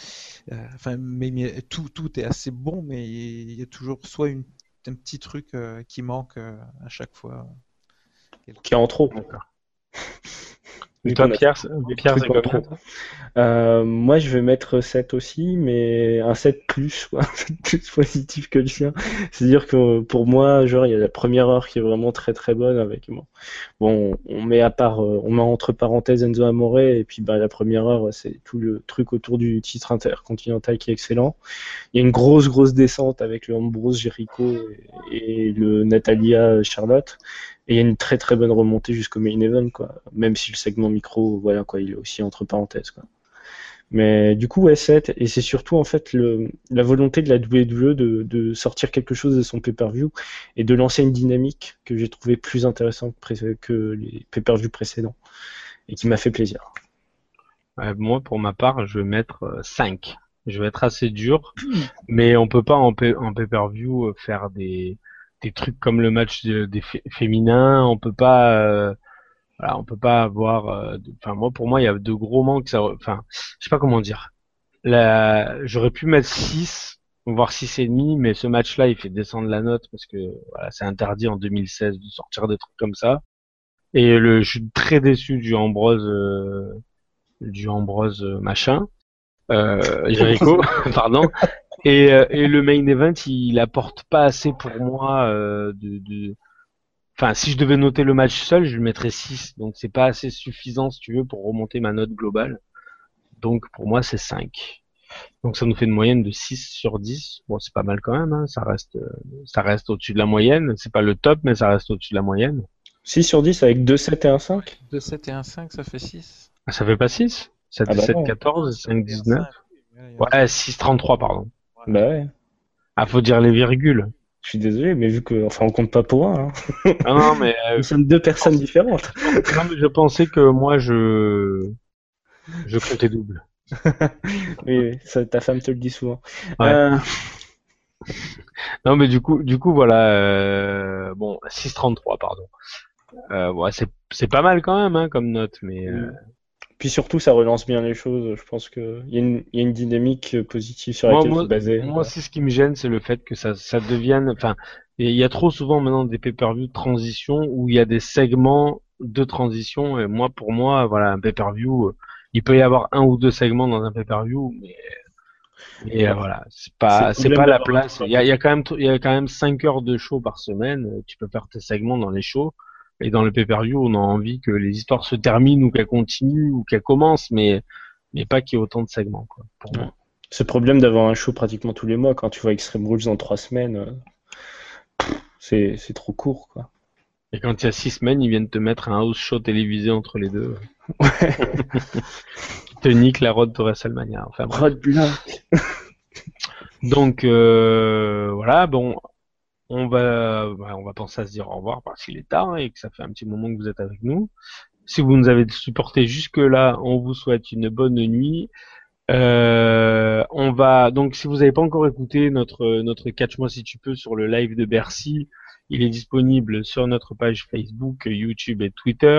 tout est assez bon, mais il y a toujours soit un petit truc qui manque à chaque fois. Qui est en trop. D'accord. Et toi, Pierre, c'est combien? Moi, je vais mettre 7 aussi, mais un 7 plus, quoi. Un 7 plus positif que le sien. C'est-à-dire que pour moi, genre, il y a la première heure qui est vraiment très très bonne avec bon, on met entre parenthèses Enzo Amore, et puis la première heure, c'est tout le truc autour du titre intercontinental qui est excellent. Il y a une grosse descente avec le Ambrose Jericho et le Natalia Charlotte. Et il y a une très très bonne remontée jusqu'au main event, quoi. Même si le segment micro, voilà, quoi, il est aussi entre parenthèses, quoi. Mais du coup, ouais, 7. Et c'est surtout, en fait, la volonté de la WWE de sortir quelque chose de son pay-per-view et de lancer une dynamique que j'ai trouvé plus intéressante que les pay-per-view précédents. Et qui m'a fait plaisir. Ouais, moi, pour ma part, je vais mettre 5. Je vais être assez dur. Mais on peut pas en pay-per-view faire des trucs comme le match des féminins, on peut pas avoir enfin pour moi il y a de gros manques, enfin je sais pas comment dire. J'aurais pu mettre 6 voire 6,5, mais ce match-là il fait descendre la note parce que voilà, c'est interdit en 2016 de sortir des trucs comme ça. Et je suis très déçu du Ambrose machin Jericho pardon. Et le main event, il apporte pas assez pour moi Enfin, si je devais noter le match seul, je lui mettrais 6. Donc c'est pas assez suffisant, si tu veux, pour remonter ma note globale. Donc pour moi, c'est 5. Donc ça nous fait une moyenne de 6 sur 10. Bon, c'est pas mal quand même, hein. Ça reste au-dessus de la moyenne. C'est pas le top, mais ça reste au-dessus de la moyenne. 6 sur 10 avec 2, 7 et 1, 5? 2, 7 et 1, 5, ça fait 6. Ah, ça fait pas 6? 7 et 7, 14, 5, 19. Ouais, 6, 33, pardon. Bah ouais. Ah, faut dire les virgules. Je suis désolé, mais vu que, enfin, on compte pas pour un, hein. Non, mais nous sommes deux personnes différentes. Non, mais je pensais que moi, je comptais double. Oui, ça, ta femme te le dit souvent. Ouais. Non, mais du coup, voilà. Bon, 6,33, pardon. Ouais, c'est pas mal quand même, hein, comme note, mais. Puis surtout, ça relance bien les choses. Je pense qu'il y a une dynamique positive sur laquelle se baser. Moi aussi, ce qui me gêne, c'est le fait que ça devienne. Enfin, il y a trop souvent maintenant des pay-per-view de transition où il y a des segments de transition. Et pour moi, voilà, un pay-per-view, il peut y avoir un ou deux segments dans un pay-per-view, mais voilà, c'est pas la place. Il y a quand même 5 heures de show par semaine. Tu peux faire tes segments dans les shows. Et dans le pay-per-view, on a envie que les histoires se terminent ou qu'elles continuent ou qu'elles commencent, mais pas qu'il y ait autant de segments, quoi, pour moi. Ce problème d'avoir un show pratiquement tous les mois, quand tu vois Extreme Rules dans 3 semaines, c'est trop court, quoi. Et quand il y a 6 semaines, ils viennent te mettre un house show télévisé entre les deux. Qui te nique la road de WrestleMania. Enfin, bref. Road Block. Donc, voilà, bon, on va penser à se dire au revoir parce qu'il est tard et que ça fait un petit moment que vous êtes avec nous. Si vous nous avez supporté jusque-là, on vous souhaite une bonne nuit. Donc, si vous n'avez pas encore écouté notre Catch-moi si tu peux sur le live de Bercy, il est disponible sur notre page Facebook, YouTube et Twitter.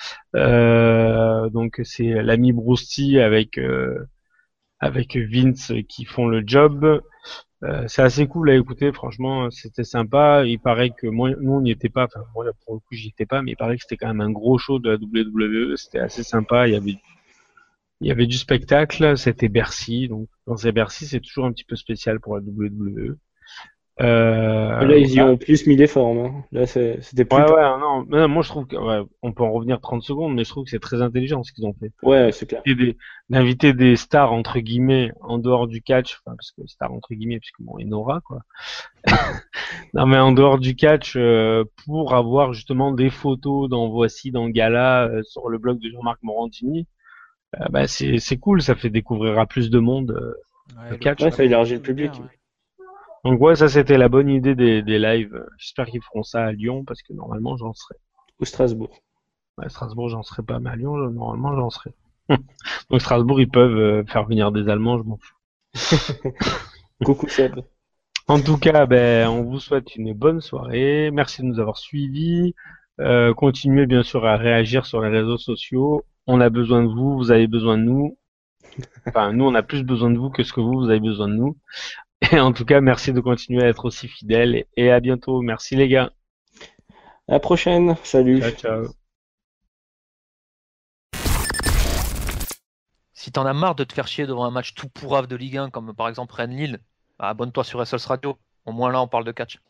Donc, c'est l'ami Brousty avec Vince qui font le job. C'est assez cool à écouter, franchement, c'était sympa. Il paraît que nous on n'y était pas, enfin moi pour le coup j'y étais pas, mais il paraît que c'était quand même un gros show de la WWE. C'était assez sympa. Il y avait du spectacle. C'était Bercy, donc quand c'est Bercy, c'est toujours un petit peu spécial pour la WWE. Là, ils y ont plus mis les formes. Hein. Là, c'était plus. Non, moi je trouve on peut en revenir 30 secondes, mais je trouve que c'est très intelligent ce qu'ils ont fait. Ouais, c'est clair. D'inviter des stars entre guillemets en dehors du catch, enfin parce que stars entre guillemets, puisque bon, Enora quoi. Non mais en dehors du catch, pour avoir justement des photos dans Voici dans le gala sur le blog de Jean-Marc Morandini, c'est cool, ça fait découvrir à plus de monde le catch. Ouais, ça élargit le public. Ouais. Donc ouais, ça c'était la bonne idée des lives. J'espère qu'ils feront ça à Lyon parce que normalement j'en serai. Ou Strasbourg. À Strasbourg j'en serai pas, mais à Lyon normalement j'en serai. Donc Strasbourg ils peuvent faire venir des Allemands, je m'en fous. Coucou Seb. En tout cas, on vous souhaite une bonne soirée. Merci de nous avoir suivis. Continuez bien sûr à réagir sur les réseaux sociaux. On a besoin de vous, vous avez besoin de nous. Enfin, nous on a plus besoin de vous que ce que vous avez besoin de nous. Et en tout cas, merci de continuer à être aussi fidèles et à bientôt. Merci les gars. À la prochaine. Salut. Ciao, ciao. Si t'en as marre de te faire chier devant un match tout pourrave de Ligue 1, comme par exemple Rennes-Lille, abonne-toi sur SOS Radio. Au moins là, on parle de catch.